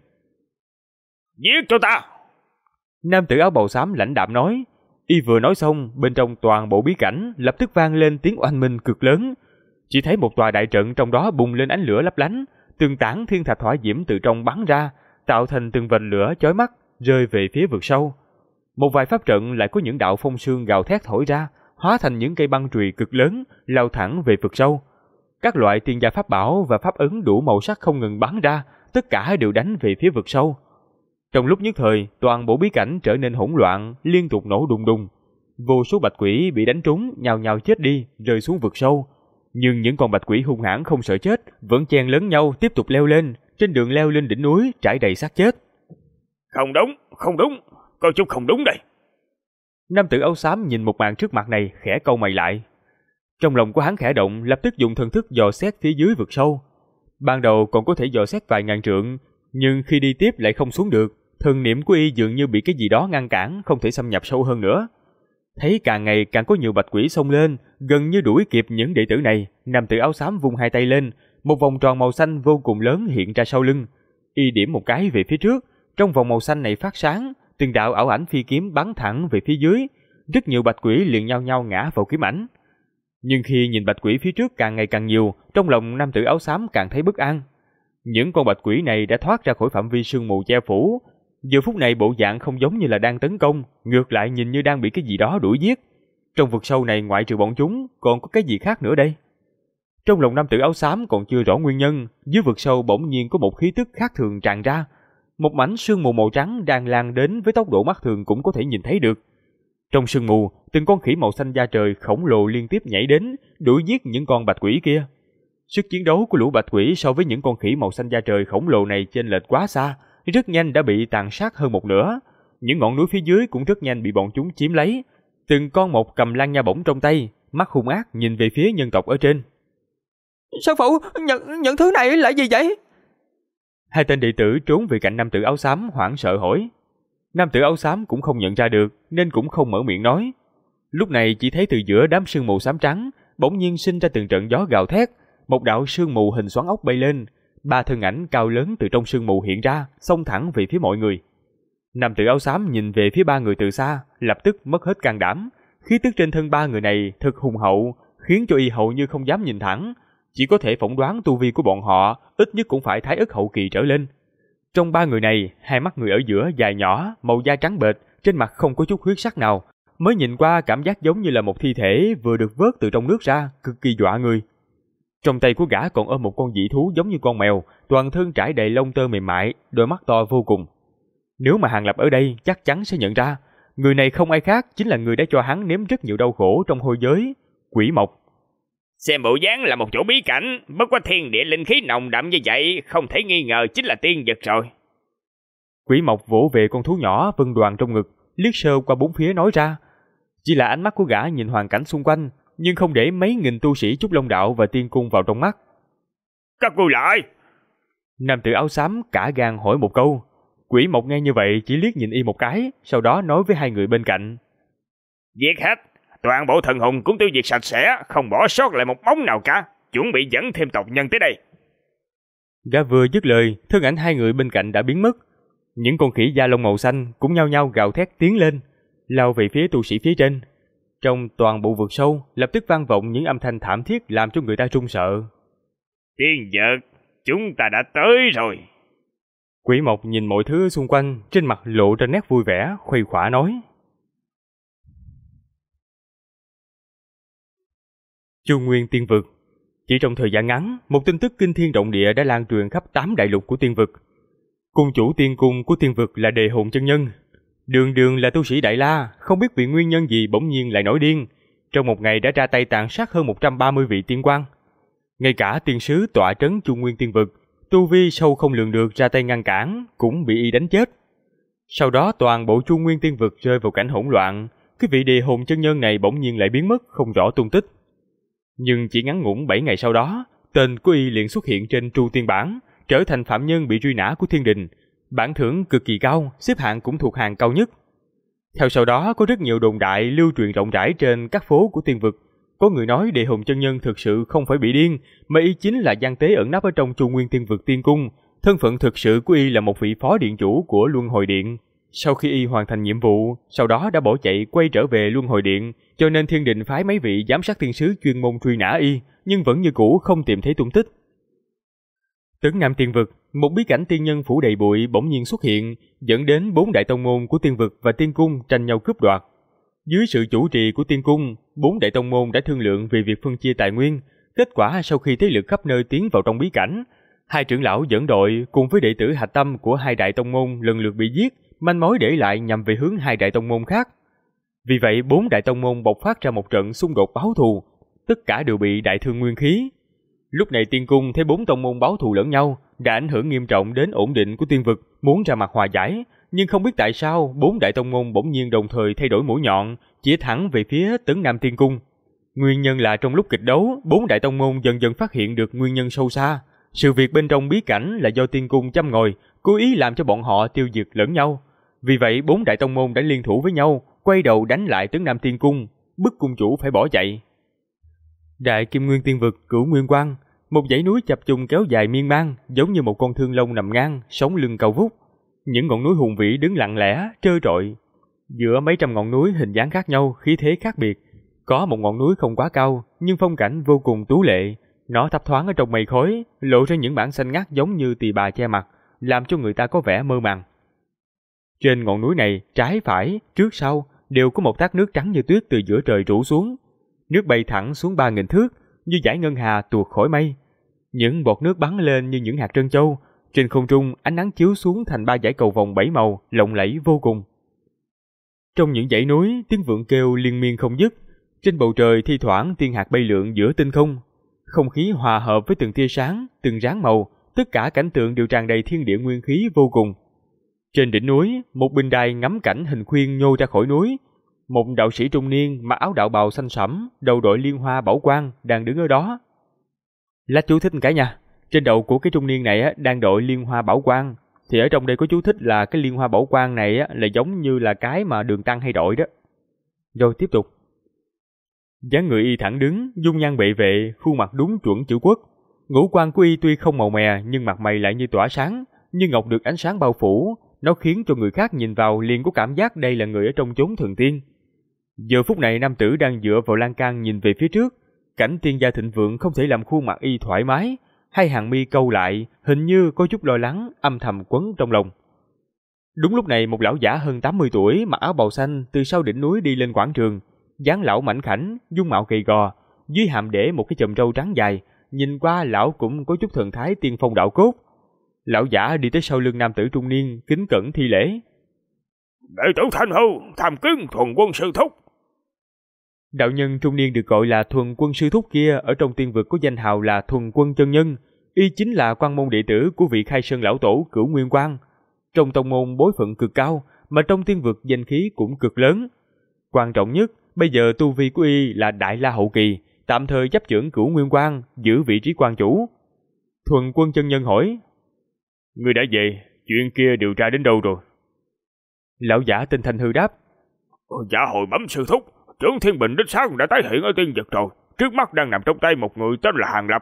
Speaker 2: Giết cho ta!
Speaker 1: Nam tử áo bào xám lãnh đạm nói. Y vừa nói xong, bên trong toàn bộ bí cảnh lập tức vang lên tiếng oanh minh cực lớn. Chỉ thấy một tòa đại trận trong đó bùng lên ánh lửa lấp lánh, từng tảng thiên thạch hỏa diễm từ trong bắn ra, tạo thành từng vệt lửa chói mắt, rơi về phía vực sâu. Một vài pháp trận lại có những đạo phong sương gào thét thổi ra, hóa thành những cây băng chùy cực lớn, lao thẳng về vực sâu. Các loại tiên gia pháp bảo và pháp ấn đủ màu sắc không ngừng bắn ra, tất cả đều đánh về phía vực sâu. Trong lúc nhất thời, toàn bộ bí cảnh trở nên hỗn loạn, liên tục nổ đùng đùng. Vô số bạch quỷ bị đánh trúng, nhào nhào chết đi, rơi xuống vực sâu. Nhưng những con bạch quỷ hung hãn không sợ chết, vẫn chen lấn nhau tiếp tục leo lên. Trên đường leo lên đỉnh núi trải đầy xác chết.
Speaker 2: Không đúng, có chút không đúng đây.
Speaker 1: Nam tử áo xám nhìn một màn trước mặt này, khẽ cau mày lại. Trong lòng của hắn khẽ động, lập tức dùng thần thức dò xét phía dưới vực sâu. Ban đầu còn có thể dò xét vài ngàn trượng, nhưng khi đi tiếp lại không xuống được. Thần niệm của y dường như bị cái gì đó ngăn cản, không thể xâm nhập sâu hơn nữa. Thấy càng ngày càng có nhiều bạch quỷ xông lên, gần như đuổi kịp những đệ tử này, nam tử áo xám vung hai tay lên, một vòng tròn màu xanh vô cùng lớn hiện ra sau lưng. Y điểm một cái về phía trước, trong vòng màu xanh này phát sáng, từng đạo ảo ảnh phi kiếm bắn thẳng về phía dưới, rất nhiều bạch quỷ liền nhao nhao ngã vào kiếm ảnh. Nhưng khi nhìn bạch quỷ phía trước càng ngày càng nhiều, trong lòng nam tử áo xám càng thấy bất an. Những con bạch quỷ này đã thoát ra khỏi phạm vi sương mù che phủ. Giờ phút này bộ dạng không giống như là đang tấn công, ngược lại nhìn như đang bị cái gì đó đuổi giết. Trong vực sâu này ngoại trừ bọn chúng, còn có cái gì khác nữa đây? Trong lòng nam tử áo xám còn chưa rõ nguyên nhân, dưới vực sâu bỗng nhiên có một khí tức khác thường tràn ra. Một mảnh sương mù màu trắng đang lan đến với tốc độ mắt thường cũng có thể nhìn thấy được. Trong sương mù, từng con khỉ màu xanh da trời khổng lồ liên tiếp nhảy đến, đuổi giết những con bạch quỷ kia. Sức chiến đấu của lũ bạch quỷ so với những con khỉ màu xanh da trời khổng lồ này chênh lệch quá xa, rất nhanh đã bị tàn sát hơn một nửa. Những ngọn núi phía dưới cũng rất nhanh bị bọn chúng chiếm lấy. Từng con một cầm lan nha bổng trong tay, mắt hung ác nhìn về phía nhân tộc ở trên.
Speaker 4: Sư phụ, những thứ này là gì vậy?
Speaker 1: Hai tên đệ tử trốn về cạnh nam tử áo xám hoảng sợ hỏi. Nam tử áo xám cũng không nhận ra được nên cũng không mở miệng nói. Lúc này chỉ thấy từ giữa đám sương mù xám trắng bỗng nhiên sinh ra từng trận gió gào thét, một đạo sương mù hình xoắn ốc bay lên, ba thân ảnh cao lớn từ trong sương mù hiện ra, xông thẳng về phía mọi người. Nam tử áo xám nhìn về phía ba người từ xa, lập tức mất hết can đảm. Khí tức trên thân ba người này thật hùng hậu, khiến cho y hầu như không dám nhìn thẳng, chỉ có thể phỏng đoán tu vi của bọn họ ít nhất cũng phải thái ức hậu kỳ trở lên. Trong ba người này, hai mắt người ở giữa dài nhỏ, màu da trắng bệch, trên mặt không có chút huyết sắc nào, mới nhìn qua cảm giác giống như là một thi thể vừa được vớt từ trong nước ra, cực kỳ dọa người. Trong tay của gã còn ôm một con dị thú giống như con mèo, toàn thân trải đầy lông tơ mềm mại, đôi mắt to vô cùng. Nếu mà Hàng Lập ở đây chắc chắn sẽ nhận ra, người này không ai khác chính là người đã cho hắn nếm rất nhiều đau khổ trong hôi giới, Quỷ Mộc.
Speaker 2: Xem bộ dáng là một chỗ bí cảnh, bất quá thiên địa linh khí nồng đậm như vậy, không thể nghi ngờ chính là tiên vật rồi.
Speaker 1: Quỷ Mộc vỗ về con thú nhỏ vân đoàn trong ngực, liếc sơ qua bốn phía nói ra. Chỉ là ánh mắt của gã nhìn hoàn cảnh xung quanh, nhưng không để mấy nghìn tu sĩ Trúc Long Đạo và Tiên Cung vào trong mắt.
Speaker 2: Các ngươi lại!
Speaker 1: Nam tử áo xám cả gan hỏi một câu. Quỷ Mộc nghe như vậy chỉ liếc nhìn y một cái, sau đó nói với hai người bên cạnh.
Speaker 2: Giết hết! Toàn bộ thần hồn cũng tiêu diệt sạch sẽ, không bỏ sót lại một bóng nào cả, chuẩn bị dẫn thêm tộc nhân tới đây.
Speaker 1: Gã vừa dứt lời, thân ảnh hai người bên cạnh đã biến mất. Những con khỉ da lông màu xanh cũng nhao nhao gào thét tiến lên, lao về phía tu sĩ phía trên. Trong toàn bộ vực sâu lập tức vang vọng những âm thanh thảm thiết làm cho người ta run sợ.
Speaker 2: Tiên vật, chúng ta đã tới rồi.
Speaker 1: Quỷ Mộc nhìn mọi thứ xung quanh, trên mặt lộ ra nét vui vẻ, khuây khỏa nói. Chu Nguyên Tiên Vực. Chỉ trong thời gian ngắn, một tin tức kinh thiên động địa đã lan truyền khắp 8 đại lục của Tiên Vực. Cung chủ Tiên Cung của Tiên Vực là Đề Hồn chân nhân. Đường đường là tu sĩ Đại La, không biết vì nguyên nhân gì bỗng nhiên lại nổi điên. Trong một ngày đã ra tay tàn sát hơn 130 vị tiên quan. Ngay cả tiên sứ tọa trấn Chu Nguyên Tiên Vực, tu vi sâu không lường được ra tay ngăn cản, cũng bị y đánh chết. Sau đó toàn bộ Chu Nguyên Tiên Vực rơi vào cảnh hỗn loạn. Cái vị Đề Hồn chân nhân này bỗng nhiên lại biến mất, không rõ tung tích. Nhưng chỉ ngắn ngủn 7 ngày sau đó, tên của y liền xuất hiện trên Tru Tiên Bảng, trở thành phạm nhân bị truy nã của thiên đình. Bản thưởng cực kỳ cao, xếp hạng cũng thuộc hàng cao nhất. Theo sau đó có rất nhiều đồn đại lưu truyền rộng rãi trên các phố của tiên vực. Có người nói Địa Hùng chân nhân thực sự không phải bị điên, mà y chính là gian tế ẩn nấp ở trong Chu Nguyên tiên vực tiên cung. Thân phận thực sự của y là một vị phó điện chủ của Luân Hồi Điện. Sau khi y hoàn thành nhiệm vụ, sau đó đã bỏ chạy quay trở về Luân Hồi Điện, cho nên Thiên Đình phái mấy vị giám sát thiên sứ chuyên môn truy nã y, nhưng vẫn như cũ không tìm thấy tung tích. Tấn Nam tiên vực, một bí cảnh tiên nhân phủ đầy bụi bỗng nhiên xuất hiện, dẫn đến 4 đại tông môn của tiên vực và tiên cung tranh nhau cướp đoạt. Dưới sự chủ trì của tiên cung, 4 đại tông môn đã thương lượng về việc phân chia tài nguyên. Kết quả sau khi thế lực khắp nơi tiến vào trong bí cảnh, 2 trưởng lão dẫn đội cùng với đệ tử hạch tâm của 2 đại tông môn lần lượt bị giết, manh mối để lại nhằm về hướng 2 đại tông môn khác. Vì vậy 4 đại tông môn bộc phát ra một trận xung đột báo thù, tất cả đều bị đại thương nguyên khí. Lúc này tiên cung thấy 4 tông môn báo thù lẫn nhau đã ảnh hưởng nghiêm trọng đến ổn định của tiên vực, muốn ra mặt hòa giải, nhưng không biết tại sao 4 đại tông môn bỗng nhiên đồng thời thay đổi mũi nhọn, chỉ thẳng về phía Tấn Nam tiên cung. Nguyên nhân là trong lúc kịch đấu, 4 đại tông môn dần dần phát hiện được nguyên nhân sâu xa. Sự việc bên trong bí cảnh là do tiên cung châm ngòi, cố ý làm cho bọn họ tiêu diệt lẫn nhau. Vì vậy 4 đại tông môn đã liên thủ với nhau, quay đầu đánh lại Tấn Nam tiên cung, bức cung chủ phải bỏ chạy. Đại Kim Nguyên tiên vực Cửu Nguyên Quang, một dãy núi chập trùng kéo dài miên man, giống như một con thương long nằm ngang, sống lưng cao vút. Những ngọn núi hùng vĩ đứng lặng lẽ, trơ trọi. Giữa mấy trăm ngọn núi hình dáng khác nhau, khí thế khác biệt. Có một ngọn núi không quá cao, nhưng phong cảnh vô cùng tú lệ. Nó thấp thoáng ở trong mây khói, lộ ra những mảng xanh ngắt giống như tỳ bà che mặt, làm cho người ta có vẻ mơ màng. Trên ngọn núi này, trái phải, trước sau, đều có một thác nước trắng như tuyết từ giữa trời rủ xuống. Nước bay thẳng xuống 3.000 thước, như dải ngân hà tuột khỏi mây. Những bọt nước bắn lên như những hạt trân châu. Trên không trung, ánh nắng chiếu xuống thành 3 dải cầu vồng 7 màu, lộng lẫy vô cùng. Trong những dãy núi, tiếng vượn kêu liên miên không dứt. Trên bầu trời thi thoảng tiên hạt bay lượn giữa tinh không. Không khí hòa hợp với từng tia sáng, từng ráng màu, tất cả cảnh tượng đều tràn đầy thiên địa nguyên khí vô cùng. Trên đỉnh núi, một bình đài ngắm cảnh hình khuyên nhô ra khỏi núi. Một đạo sĩ trung niên mặc áo đạo bào xanh sẫm, đầu đội liên hoa bảo quang đang đứng ở đó. Lá chú thích cả nhà, trên đầu của cái trung niên này đang đội liên hoa bảo quang, thì ở trong đây có chú thích là cái liên hoa bảo quang này là giống như là cái mà Đường Tăng hay đội đó. Rồi tiếp tục. Dáng người y thẳng đứng, dung nhan bệ vệ, khuôn mặt đúng chuẩn chữ quốc. Ngũ quan của y tuy không màu mè nhưng mặt mày lại như tỏa sáng, như ngọc được ánh sáng bao phủ. Nó khiến cho người khác nhìn vào liền có cảm giác đây là người ở trong chốn thần tiên. Giờ phút này nam tử đang dựa vào lan can nhìn về phía trước. Cảnh tiên gia thịnh vượng không thể làm khuôn mặt y thoải mái. Hai hàng mi câu lại, hình như có chút lo lắng, âm thầm quấn trong lòng. Đúng lúc này một lão giả hơn 80 tuổi mặc áo bào xanh từ sau đỉnh núi đi lên quảng trường. Dáng lão mảnh khảnh, dung mạo gầy gò, dưới hàm để một cái chòm râu trắng dài. Nhìn qua lão cũng có chút thần thái tiên phong đạo cốt. Lão giả đi tới sau lưng nam tử trung niên, kính cẩn thi lễ.
Speaker 2: Đệ tử Thanh Hưu, tham kiến Thuần Quân sư thúc.
Speaker 1: Đạo nhân trung niên được gọi là Thuần Quân sư thúc kia ở trong tiên vực có danh hào là Thuần Quân chân nhân, y chính là quan môn đệ tử của vị Khai Sơn lão tổ Cửu Nguyên Quang. Trong tông môn bối phận cực cao, mà trong tiên vực danh khí cũng cực lớn. Quan trọng nhất, bây giờ tu vi của y là Đại La hậu kỳ, tạm thời chấp chưởng Cửu Nguyên Quang, giữ vị trí quan chủ. Thuần Quân chân nhân hỏi: Ngươi đã về, chuyện kia điều tra đến đâu rồi? Lão giả tên Thanh Hư đáp:
Speaker 2: Dạ hồi bẩm sư thúc, trưởng Thiên Bình đích xác đã tái hiện ở tiên vực rồi. Trước mắt đang nằm trong tay một người tên là Hàn Lập.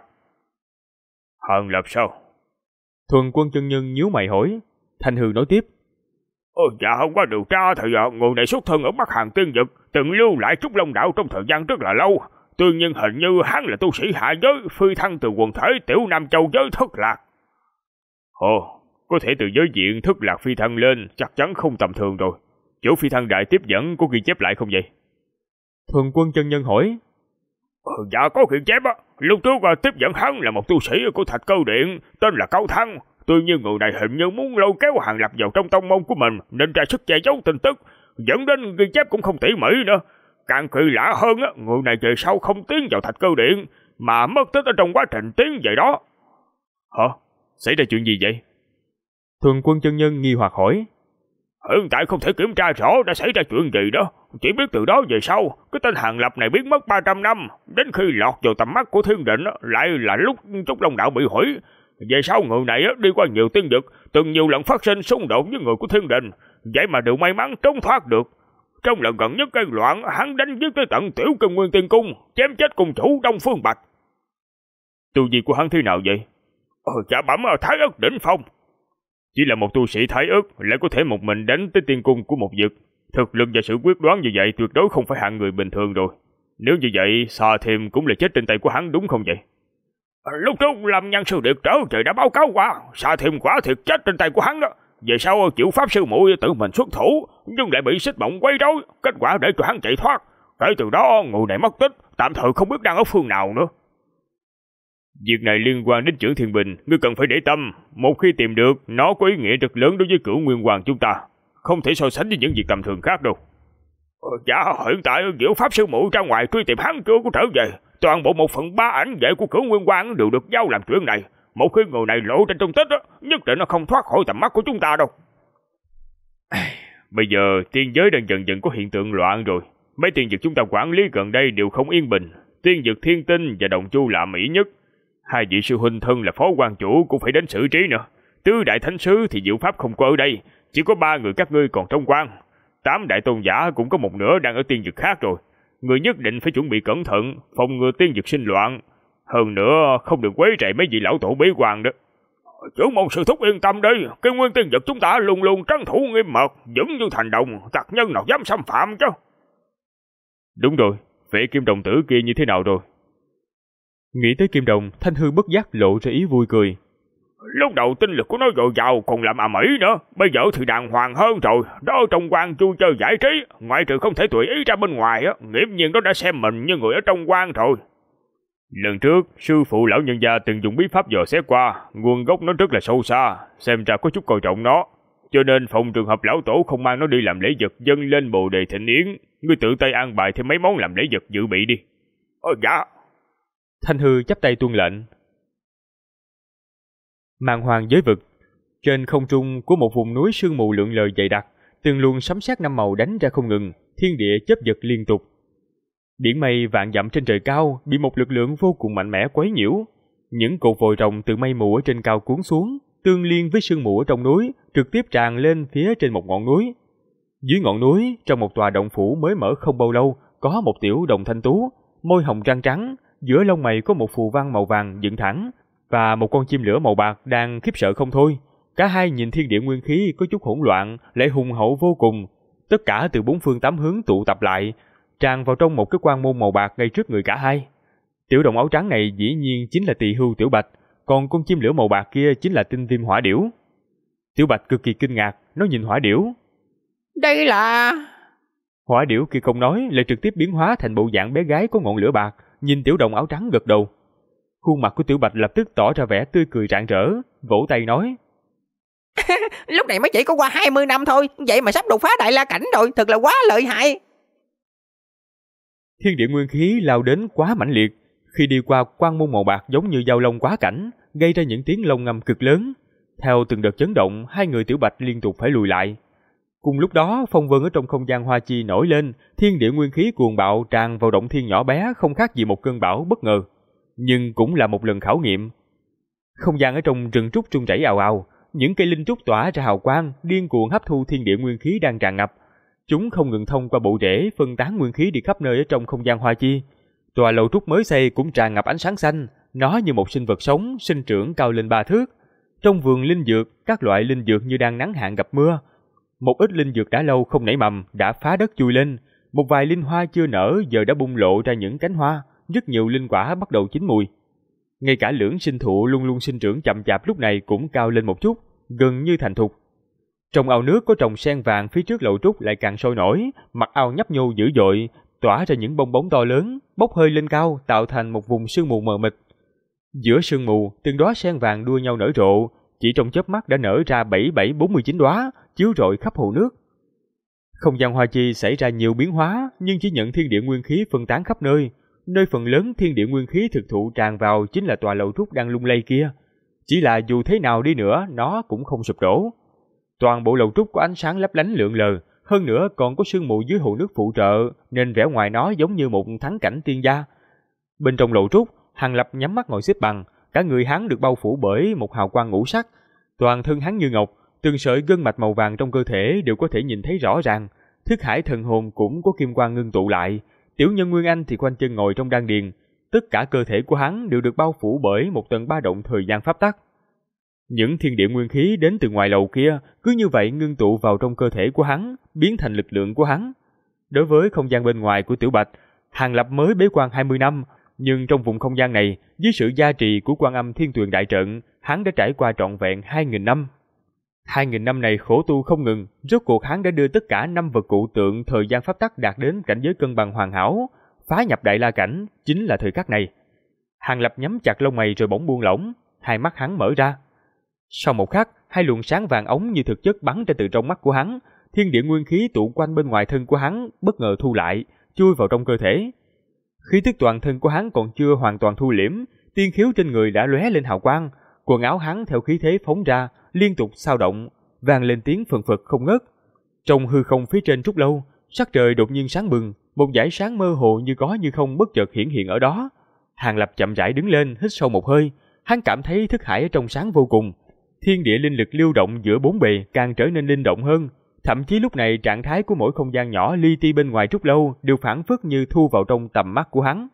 Speaker 2: Hàn Lập sao?
Speaker 1: Thuần Quân chân nhân nhíu mày hỏi. Thanh Hư nói tiếp:
Speaker 2: Dạ hôm qua điều tra thì người này xuất thân ở Bắc Hàn tiên vực, từng lưu lại Trúc Long Đạo trong thời gian rất là lâu. Tuy nhiên hình như hắn là tu sĩ hạ giới, phi thăng từ quần thể Tiểu Nam Châu giới Thất Lạc. Có thể từ giới diện Thất Lạc phi thăng lên, chắc chắn không tầm thường rồi. Chỗ phi thăng đại tiếp dẫn có ghi chép lại không vậy?
Speaker 1: Thuần Quân chân nhân hỏi.
Speaker 2: Dạ có ghi chép á. Lúc trước tiếp dẫn hắn là một tu sĩ của Thạch Cơ Điện, tên là Cao Thăng. Tuy nhiên người này hình như muốn lôi kéo Hàn Lập vào trong tông môn của mình, nên ra sức che giấu tin tức, dẫn đến ghi chép cũng không tỉ mỉ nữa. Càng kỳ lạ hơn á, người này về sau không tiến vào Thạch Cơ Điện, mà mất tích ở trong quá trình tiến về đó. Xảy ra chuyện gì vậy?
Speaker 1: Thuần Quân chân nhân nghi hoặc hỏi.
Speaker 2: Hiện tại không thể kiểm tra rõ đã xảy ra chuyện gì đó. Chỉ biết từ đó về sau, cái tên Hàn Lập này biến mất 300 năm. Đến khi lọt vào tầm mắt của thiên định, lại là lúc Trúc Long Đạo bị hủy. Về sau người này đi qua nhiều tiên vực, từng nhiều lần phát sinh xung đột với người của thiên định, vậy mà đều may mắn trốn thoát được. trong lần gần nhất gây loạn, hắn đánh giết tới tận Tiểu Kim Nguyên Tiên Cung, chém chết cung chủ Đông Phương Bạch. Tu vi của hắn thế nào vậy? Chả bẩm ở Thái Ức đỉnh phong. Chỉ là một tu sĩ Thái Ức lại có thể một mình đánh tới tiên cung của một vực. Thực lực và sự quyết đoán như vậy tuyệt đối không phải hạng người bình thường rồi. Nếu như vậy, Sa Thêm cũng là chết trên tay của hắn đúng không vậy? Lúc trước Lâm Nhân Sư Điệp trở về đã báo cáo qua, Sa Thêm quả thiệt chết trên tay của hắn đó. Về sau chịu pháp sư muội tự mình xuất thủ, nhưng lại bị xích mộng quấy rối, kết quả để cho hắn chạy thoát. Kể từ đó người này mất tích, tạm thời không biết đang ở phương nào nữa. Việc này liên quan đến Chưởng Thiên Bình, ngươi cần phải để tâm. Một khi tìm được, nó có ý nghĩa rất lớn đối với Cửu Nguyên Hoàng chúng ta, không thể so sánh với những việc tầm thường khác đâu. Dạ, hiện tại Diệu pháp sư muội ra ngoài truy tìm hắn chưa có trở về. Toàn bộ 1/3 ảnh vệ của Cửu Nguyên Hoàng đều được giao làm chuyện này. Một khi người này lộ trên tung tích, nhất định nó không thoát khỏi tầm mắt của chúng ta đâu. Bây giờ tiên giới đang dần dần có hiện tượng loạn rồi. Mấy tiên vực chúng ta quản lý gần đây đều không yên bình. Tiên vực Thiên Tinh và Đồng Chu là mỹ nhất. Hai vị sư huynh thân là phó quan chủ cũng phải đến xử trí nữa. Tứ đại thánh sứ thì diệu pháp không có ở đây, chỉ có 3 người các ngươi còn trong quan. 8 đại tôn giả cũng có một nửa đang ở tiên vực khác rồi. Người nhất định phải chuẩn bị cẩn thận, phòng ngừa tiên vực sinh loạn. Hơn nữa không được quấy rầy mấy vị lão tổ bế quan đó. Trưởng môn sư thúc yên tâm đi, cái nguyên tiên vực chúng ta luôn luôn trấn thủ nghiêm mật, vững như thành đồng, tặc nhân nào dám xâm phạm chứ.
Speaker 1: Đúng rồi, Vệ Kim Đồng tử kia như thế nào rồi? Nghĩ tới Kim Đồng, Thanh Hư bất giác lộ ra ý vui cười.
Speaker 2: Lúc đầu tinh lực của nó dồi dào còn làm ầm ĩ nữa, bây giờ thì đàng hoàng hơn rồi. Đó trong quan vui chơi giải trí, ngoại trừ không thể tùy ý ra bên ngoài á, nghiễm nhiên nó đã xem mình như người ở trong quan rồi.
Speaker 1: Lần trước, sư phụ lão nhân gia từng dùng bí pháp dò xét qua, nguồn gốc nó rất là sâu xa, xem ra có chút coi trọng nó. Cho nên phòng trường hợp lão tổ không mang nó đi làm lễ vật dâng lên Bồ Đề Thịnh Yến, ngươi tự tay an bài thêm mấy món làm lễ vật dự bị đi.
Speaker 2: Dạ.
Speaker 1: Thanh Hư chắp tay tuân lệnh. Màn hoàng giới vực, trên không trung của một vùng núi sương mù lượn lờ dày đặc, từng luồng sấm sét 5 màu đánh ra không ngừng, thiên địa chớp giật liên tục. Biển mây vạn dặm trên trời cao bị một lực lượng vô cùng mạnh mẽ quấy nhiễu. Những cột vòi rồng từ mây mù ở trên cao cuốn xuống, tương liên với sương mù ở trong núi, trực tiếp tràn lên phía trên một ngọn núi. Dưới ngọn núi, trong một tòa động phủ mới mở không bao lâu, có một tiểu đồng thanh tú, môi hồng răng trắng, giữa lông mày có một phù văn màu vàng dựng thẳng, và một con chim lửa màu bạc đang khiếp sợ không thôi. Cả hai nhìn thiên địa nguyên khí có chút hỗn loạn, lại hùng hậu vô cùng. Tất cả từ 4 phương 8 hướng tụ tập lại, tràn vào trong một cái quan môn màu bạc ngay trước người cả hai. Tiểu đồng áo trắng này dĩ nhiên chính là Tỳ Hưu Tiểu Bạch, còn con chim lửa màu bạc kia chính là Tinh Viêm Hỏa Điểu. Tiểu Bạch cực kỳ kinh ngạc, nó nhìn Hỏa Điểu.
Speaker 4: Đây là...
Speaker 1: Hỏa Điểu kia không nói, lại trực tiếp biến hóa thành bộ dạng bé gái có ngọn lửa bạc, nhìn tiểu đồng áo trắng gật đầu. Khuôn mặt của Tiểu Bạch lập tức tỏ ra vẻ tươi cười rạng rỡ, vỗ tay nói.
Speaker 4: Lúc này mới chỉ có qua 20 năm thôi, vậy mà sắp đột phá Đại La Cảnh rồi, thật là quá lợi hại.
Speaker 1: Thiên địa nguyên khí lao đến quá mãnh liệt, khi đi qua quan môn màu bạc giống như dao long quá cảnh, gây ra những tiếng lông ngâm cực lớn. Theo từng đợt chấn động, hai người Tiểu Bạch liên tục phải lùi lại. Cùng lúc đó, phong vân ở trong không gian hoa chi nổi lên, thiên địa nguyên khí cuồng bạo tràn vào động thiên nhỏ bé, không khác gì một cơn bão bất ngờ, nhưng cũng là một lần khảo nghiệm. Không gian ở trong rừng trúc rung rẩy ào ào, những cây linh trúc tỏa ra hào quang, điên cuồng hấp thu thiên địa nguyên khí đang tràn ngập. Chúng không ngừng thông qua bộ rễ phân tán nguyên khí đi khắp nơi ở trong không gian hoa chi. Tòa lầu trúc mới xây cũng tràn ngập ánh sáng xanh, nó như một sinh vật sống, sinh trưởng cao lên 3 thước. Trong vườn linh dược, các loại linh dược như đang nắng hạn gặp mưa. Một ít linh dược đã lâu không nảy mầm đã phá đất chui lên, một vài linh hoa chưa nở giờ đã bung lộ ra những cánh hoa, rất nhiều linh quả bắt đầu chín mùi. Ngay cả lưỡng sinh thụ luôn luôn sinh trưởng chậm chạp lúc này cũng cao lên một chút, gần như thành thục. Trong ao nước có trồng sen vàng phía trước lầu trúc lại càng sôi nổi, mặt ao nhấp nhô dữ dội, tỏa ra những bong bóng to lớn, bốc hơi lên cao tạo thành một vùng sương mù mờ mịt. Giữa sương mù, từng đóa sen vàng đua nhau nở rộ, chỉ trong chớp mắt đã nở ra 4749 đóa, chiếu rọi khắp hồ nước. Không gian hoa chi xảy ra nhiều biến hóa, nhưng chỉ nhận thiên địa nguyên khí phân tán khắp nơi. Nơi phần lớn thiên địa nguyên khí thực thụ tràn vào chính là tòa lầu trúc đang lung lay kia. Chỉ là dù thế nào đi nữa, nó cũng không sụp đổ. Toàn bộ lầu trúc có ánh sáng lấp lánh lượn lờ, hơn nữa còn có sương mù dưới hồ nước phụ trợ, nên vẻ ngoài nó giống như một thắng cảnh tiên gia. Bên trong lầu trúc, Hàng Lập nhắm mắt ngồi xếp bằng, cả người hắn được bao phủ bởi một hào quang ngũ sắc, toàn thân hắn như ngọc, từng sợi gân mạch màu vàng trong cơ thể đều có thể nhìn thấy rõ ràng, Thức hải thần hồn cũng có kim quang ngưng tụ lại. Tiểu nhân Nguyên Anh thì khoanh chân ngồi trong đan điền. Tất cả cơ thể của hắn đều được bao phủ bởi một tầng ba động thời gian pháp tắc. Những thiên địa nguyên khí đến từ ngoài lầu kia cứ như vậy ngưng tụ vào trong cơ thể của hắn, biến thành lực lượng của hắn. Đối với không gian bên ngoài của Tiểu Bạch, Hàng Lập mới bế quan 20 năm, nhưng trong vùng không gian này, dưới sự gia trì của Quan Âm Thiên Tuyền Đại Trận, hắn đã trải qua trọn vẹn 2.000 năm. 2.000 năm này khổ tu không ngừng, rốt cuộc hắn đã đưa tất cả 5 vật cụ tượng thời gian pháp tắc đạt đến cảnh giới cân bằng hoàn hảo, phá nhập Đại La Cảnh chính là thời khắc này. Hàng Lập nhắm chặt lông mày rồi bỗng buông lỏng, hai mắt hắn mở ra. Sau một khắc, hai luồng sáng vàng ống như thực chất bắn ra từ trong mắt của hắn, thiên địa nguyên khí tụ quanh bên ngoài thân của hắn bất ngờ thu lại, chui vào trong cơ thể. Khí tức toàn thân của hắn còn chưa hoàn toàn thu liễm, tiên khiếu trên người đã lóe lên hào quang, quần áo hắn theo khí thế phóng ra, liên tục xao động, vang lên tiếng phần phật không ngớt. Trong hư không phía trên trúc lâu, sắc trời đột nhiên sáng bừng, một dải sáng mơ hồ như có như không bất chợt hiển hiện ở đó. Hàng Lập chậm rãi đứng lên, hít sâu một hơi, hắn cảm thấy thức hải ở trong sáng vô cùng. Thiên địa linh lực lưu động giữa bốn bề càng trở nên linh động hơn, thậm chí lúc này trạng thái của mỗi không gian nhỏ li ti bên ngoài trúc lâu đều phảng phất như thu vào trong tầm mắt của hắn.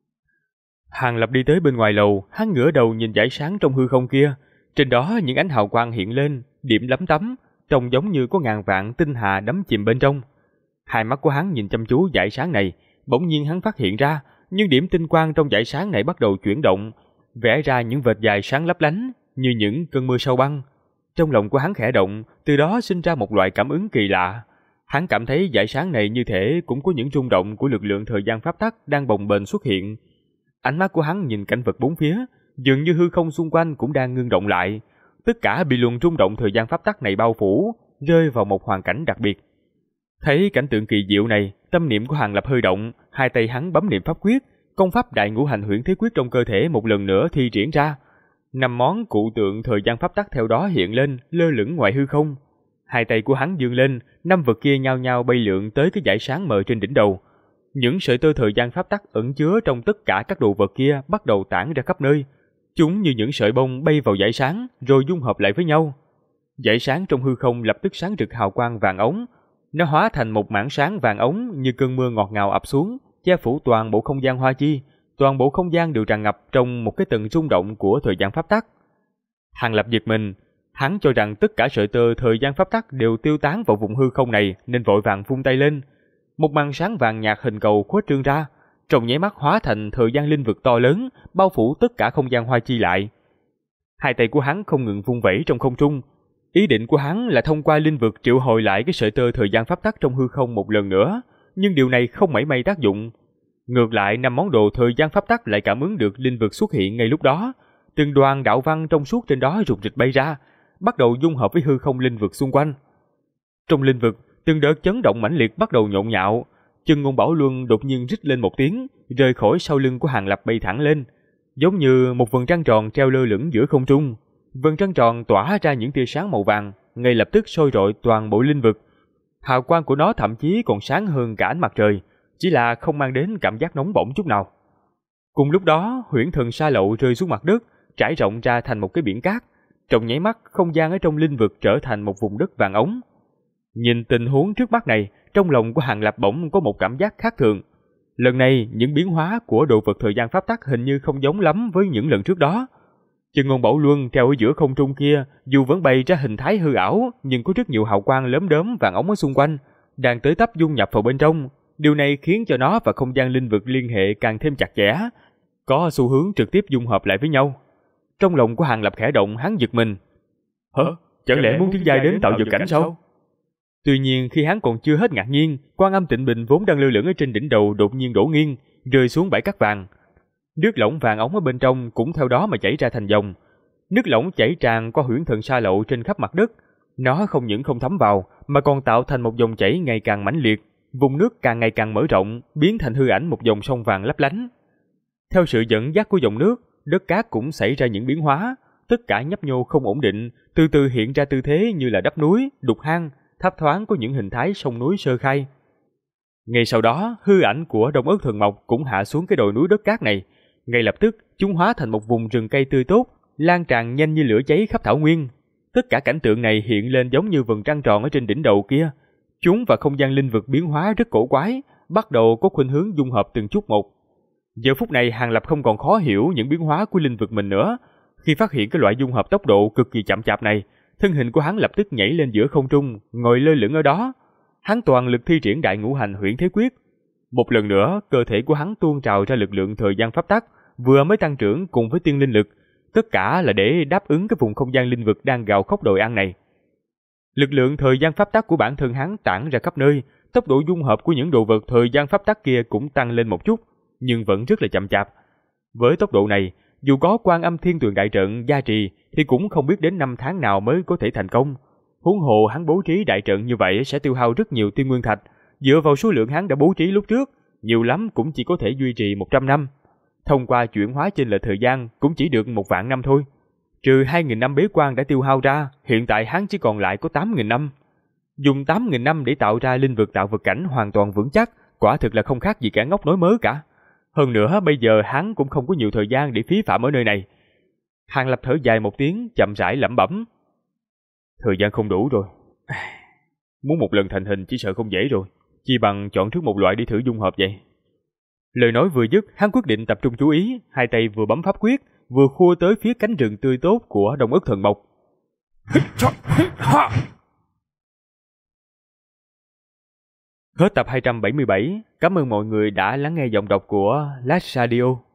Speaker 1: Hàng Lập đi tới bên ngoài lầu, hắn ngửa đầu nhìn dải sáng trong hư không kia, trên đó những ánh hào quang hiện lên, điểm lấm tấm, trông giống như có ngàn vạn tinh hà đắm chìm bên trong. Hai mắt của hắn nhìn chăm chú dải sáng này, bỗng nhiên hắn phát hiện ra, những điểm tinh quang trong dải sáng này bắt đầu chuyển động, vẽ ra những vệt dài sáng lấp lánh như những cơn mưa sao băng. Trong lòng của hắn khẽ động, từ đó sinh ra một loại cảm ứng kỳ lạ. Hắn cảm thấy dải sáng này như thể cũng có những rung động của lực lượng thời gian pháp tắc đang bồng bềnh xuất hiện. Ánh mắt của hắn nhìn cảnh vật bốn phía, dường như hư không xung quanh cũng đang ngưng động lại. Tất cả bị luồng rung động thời gian pháp tắc này bao phủ, rơi vào một hoàn cảnh đặc biệt. Thấy cảnh tượng kỳ diệu này, tâm niệm của Hàng Lập hơi động, hai tay hắn bấm niệm pháp quyết, công pháp Đại Ngũ Hành Huyễn Thế Quyết trong cơ thể một lần nữa thi triển ra. 5 món cụ tượng thời gian pháp tắc theo đó hiện lên, lơ lửng ngoài hư không. Hai tay của hắn giương lên, 5 vật kia nhao nhao bay lượn tới cái dải sáng mờ trên đỉnh đầu. Những sợi tơ thời gian pháp tắc ẩn chứa trong tất cả các đồ vật kia bắt đầu tản ra khắp nơi. Chúng như những sợi bông bay vào dải sáng rồi dung hợp lại với nhau. Dải sáng trong hư không lập tức sáng rực hào quang vàng ống. Nó hóa thành một mảng sáng vàng ống như cơn mưa ngọt ngào ập xuống, che phủ toàn bộ không gian hoa chi. Toàn bộ không gian đều tràn ngập trong một cái tầng rung động của thời gian pháp tắc. Hàng Lập giật mình, hắn cho rằng tất cả sợi tơ thời gian pháp tắc đều tiêu tán vào vùng hư không này nên vội vàng vung tay lên. Một màn sáng vàng nhạt hình cầu khuếch trương ra, trong nháy mắt hóa thành thời gian linh vực to lớn, bao phủ tất cả không gian hoa chi lại. Hai tay của hắn không ngừng vung vẩy trong không trung. Ý định của hắn là thông qua linh vực triệu hồi lại cái sợi tơ thời gian pháp tắc trong hư không một lần nữa, nhưng điều này không mảy may tác dụng. Ngược lại, 5 món đồ thời gian pháp tắc lại cảm ứng được linh vực xuất hiện ngay lúc đó. Từng đoàn đạo văn trong suốt trên đó rục rịch bay ra, bắt đầu dung hợp với hư không linh vực xung quanh. Trong linh vực, từng đợt chấn động mãnh liệt bắt đầu nhộn nhạo. Chân Ngôn Bảo Luân đột nhiên rít lên một tiếng, rời khỏi sau lưng của Hàng Lập bay thẳng lên, giống như một vầng trăng tròn treo lơ lửng giữa không trung. Vầng trăng tròn tỏa ra những tia sáng màu vàng, ngay lập tức soi rọi toàn bộ linh vực. Hào quang của nó thậm chí còn sáng hơn cả ánh mặt trời, chỉ là không mang đến cảm giác nóng bỏng chút nào. Cùng lúc đó, huyễn thần sa lậu rơi xuống mặt đất, trải rộng ra thành một cái biển cát. Trong nháy mắt, không gian ở trong linh vực trở thành một vùng đất vàng ống. Nhìn tình huống trước mắt này, trong lòng của Hàng Lập bỗng có một cảm giác khác thường. Lần này, những biến hóa của đồ vật thời gian pháp tắc hình như không giống lắm với những lần trước đó. Chân Ngôn Bảo Luân treo ở giữa không trung kia, dù vẫn bày ra hình thái hư ảo, nhưng có rất nhiều hào quang lốm đốm vàng ống ở xung quanh, đang tới tấp dung nhập vào bên trong. Điều này khiến cho nó và không gian linh vực liên hệ càng thêm chặt chẽ, có xu hướng trực tiếp dung hợp lại với nhau. Trong lòng của Hàng Lập khẽ động, hắn giật mình. Hả? Chẳng lẽ muốn tiến giai đến tạo vật cảnh sao? Tuy nhiên khi hắn còn chưa hết ngạc nhiên, Quan Âm Tịnh Bình vốn đang lơ lửng ở trên đỉnh đầu đột nhiên đổ nghiêng, rơi xuống bãi cát vàng. Nước lỏng vàng ống ở bên trong cũng theo đó mà chảy ra thành dòng. Nước lỏng chảy tràn qua huyễn thần sa lậu trên khắp mặt đất. Nó không những không thấm vào, mà còn tạo thành một dòng chảy ngày càng mãnh liệt. Vùng nước càng ngày càng mở rộng, biến thành hư ảnh một dòng sông vàng lấp lánh. Theo sự dẫn dắt của dòng nước, đất cát cũng xảy ra những biến hóa, tất cả nhấp nhô không ổn định, từ từ hiện ra tư thế như là đắp núi, đục hang, thấp thoáng có những hình thái sông núi sơ khai. Ngay sau đó, hư ảnh của Đông Ức Thần Mộc cũng hạ xuống cái đồi núi đất cát này. Ngay lập tức, chúng hóa thành một vùng rừng cây tươi tốt, lan tràn nhanh như lửa cháy khắp thảo nguyên. Tất cả cảnh tượng này hiện lên giống như vầng trăng tròn ở trên đỉnh đầu kia. Chúng và không gian linh vực biến hóa rất cổ quái, bắt đầu có khuynh hướng dung hợp từng chút một. Giờ phút này Hàng Lập không còn khó hiểu những biến hóa của linh vực mình nữa. Khi phát hiện cái loại dung hợp tốc độ cực kỳ chậm chạp này, thân hình của hắn lập tức nhảy lên giữa không trung, ngồi lơ lửng ở đó. Hắn toàn lực thi triển đại ngũ hành huyễn thế quyết. Một lần nữa, cơ thể của hắn tuôn trào ra lực lượng thời gian pháp tắc, vừa mới tăng trưởng cùng với tiên linh lực, tất cả là để đáp ứng cái vùng không gian linh vực đang gào khóc đòi ăn này. Lực lượng thời gian pháp tắc của bản thân hắn tản ra khắp nơi, tốc độ dung hợp của những đồ vật thời gian pháp tắc kia cũng tăng lên một chút, nhưng vẫn rất là chậm chạp. Với tốc độ này, dù có Quan Âm Thiên Tuyền đại trận gia trì thì cũng không biết đến 5 tháng nào mới có thể thành công. Huống hồ hắn bố trí đại trận như vậy sẽ tiêu hao rất nhiều tiên nguyên thạch, dựa vào số lượng hắn đã bố trí lúc trước, nhiều lắm cũng chỉ có thể duy trì 100 năm. Thông qua chuyển hóa chênh lệch thời gian cũng chỉ được 1.000 năm thôi. Trừ 2.000 năm bế quan đã tiêu hao ra, hiện tại hắn chỉ còn lại có 8.000 năm. Dùng 8.000 năm để tạo ra linh vực tạo vật cảnh hoàn toàn vững chắc, quả thực là không khác gì kẻ ngốc nói mớ cả. Hơn nữa bây giờ hắn cũng không có nhiều thời gian để phí phạm ở nơi này. Hàng Lập thở dài một tiếng, chậm rãi lẩm bẩm. Thời gian không đủ rồi. Muốn một lần thành hình chỉ sợ không dễ rồi. Chỉ bằng chọn trước một loại đi thử dung hợp vậy. Lời nói vừa dứt, hắn quyết định tập trung chú ý, hai tay vừa bấm pháp quyết, vừa khua tới phía cánh rừng tươi tốt của Đông Ức Thần Mộc. Hết tập 277, cảm ơn mọi người đã lắng nghe giọng đọc của Last Radio.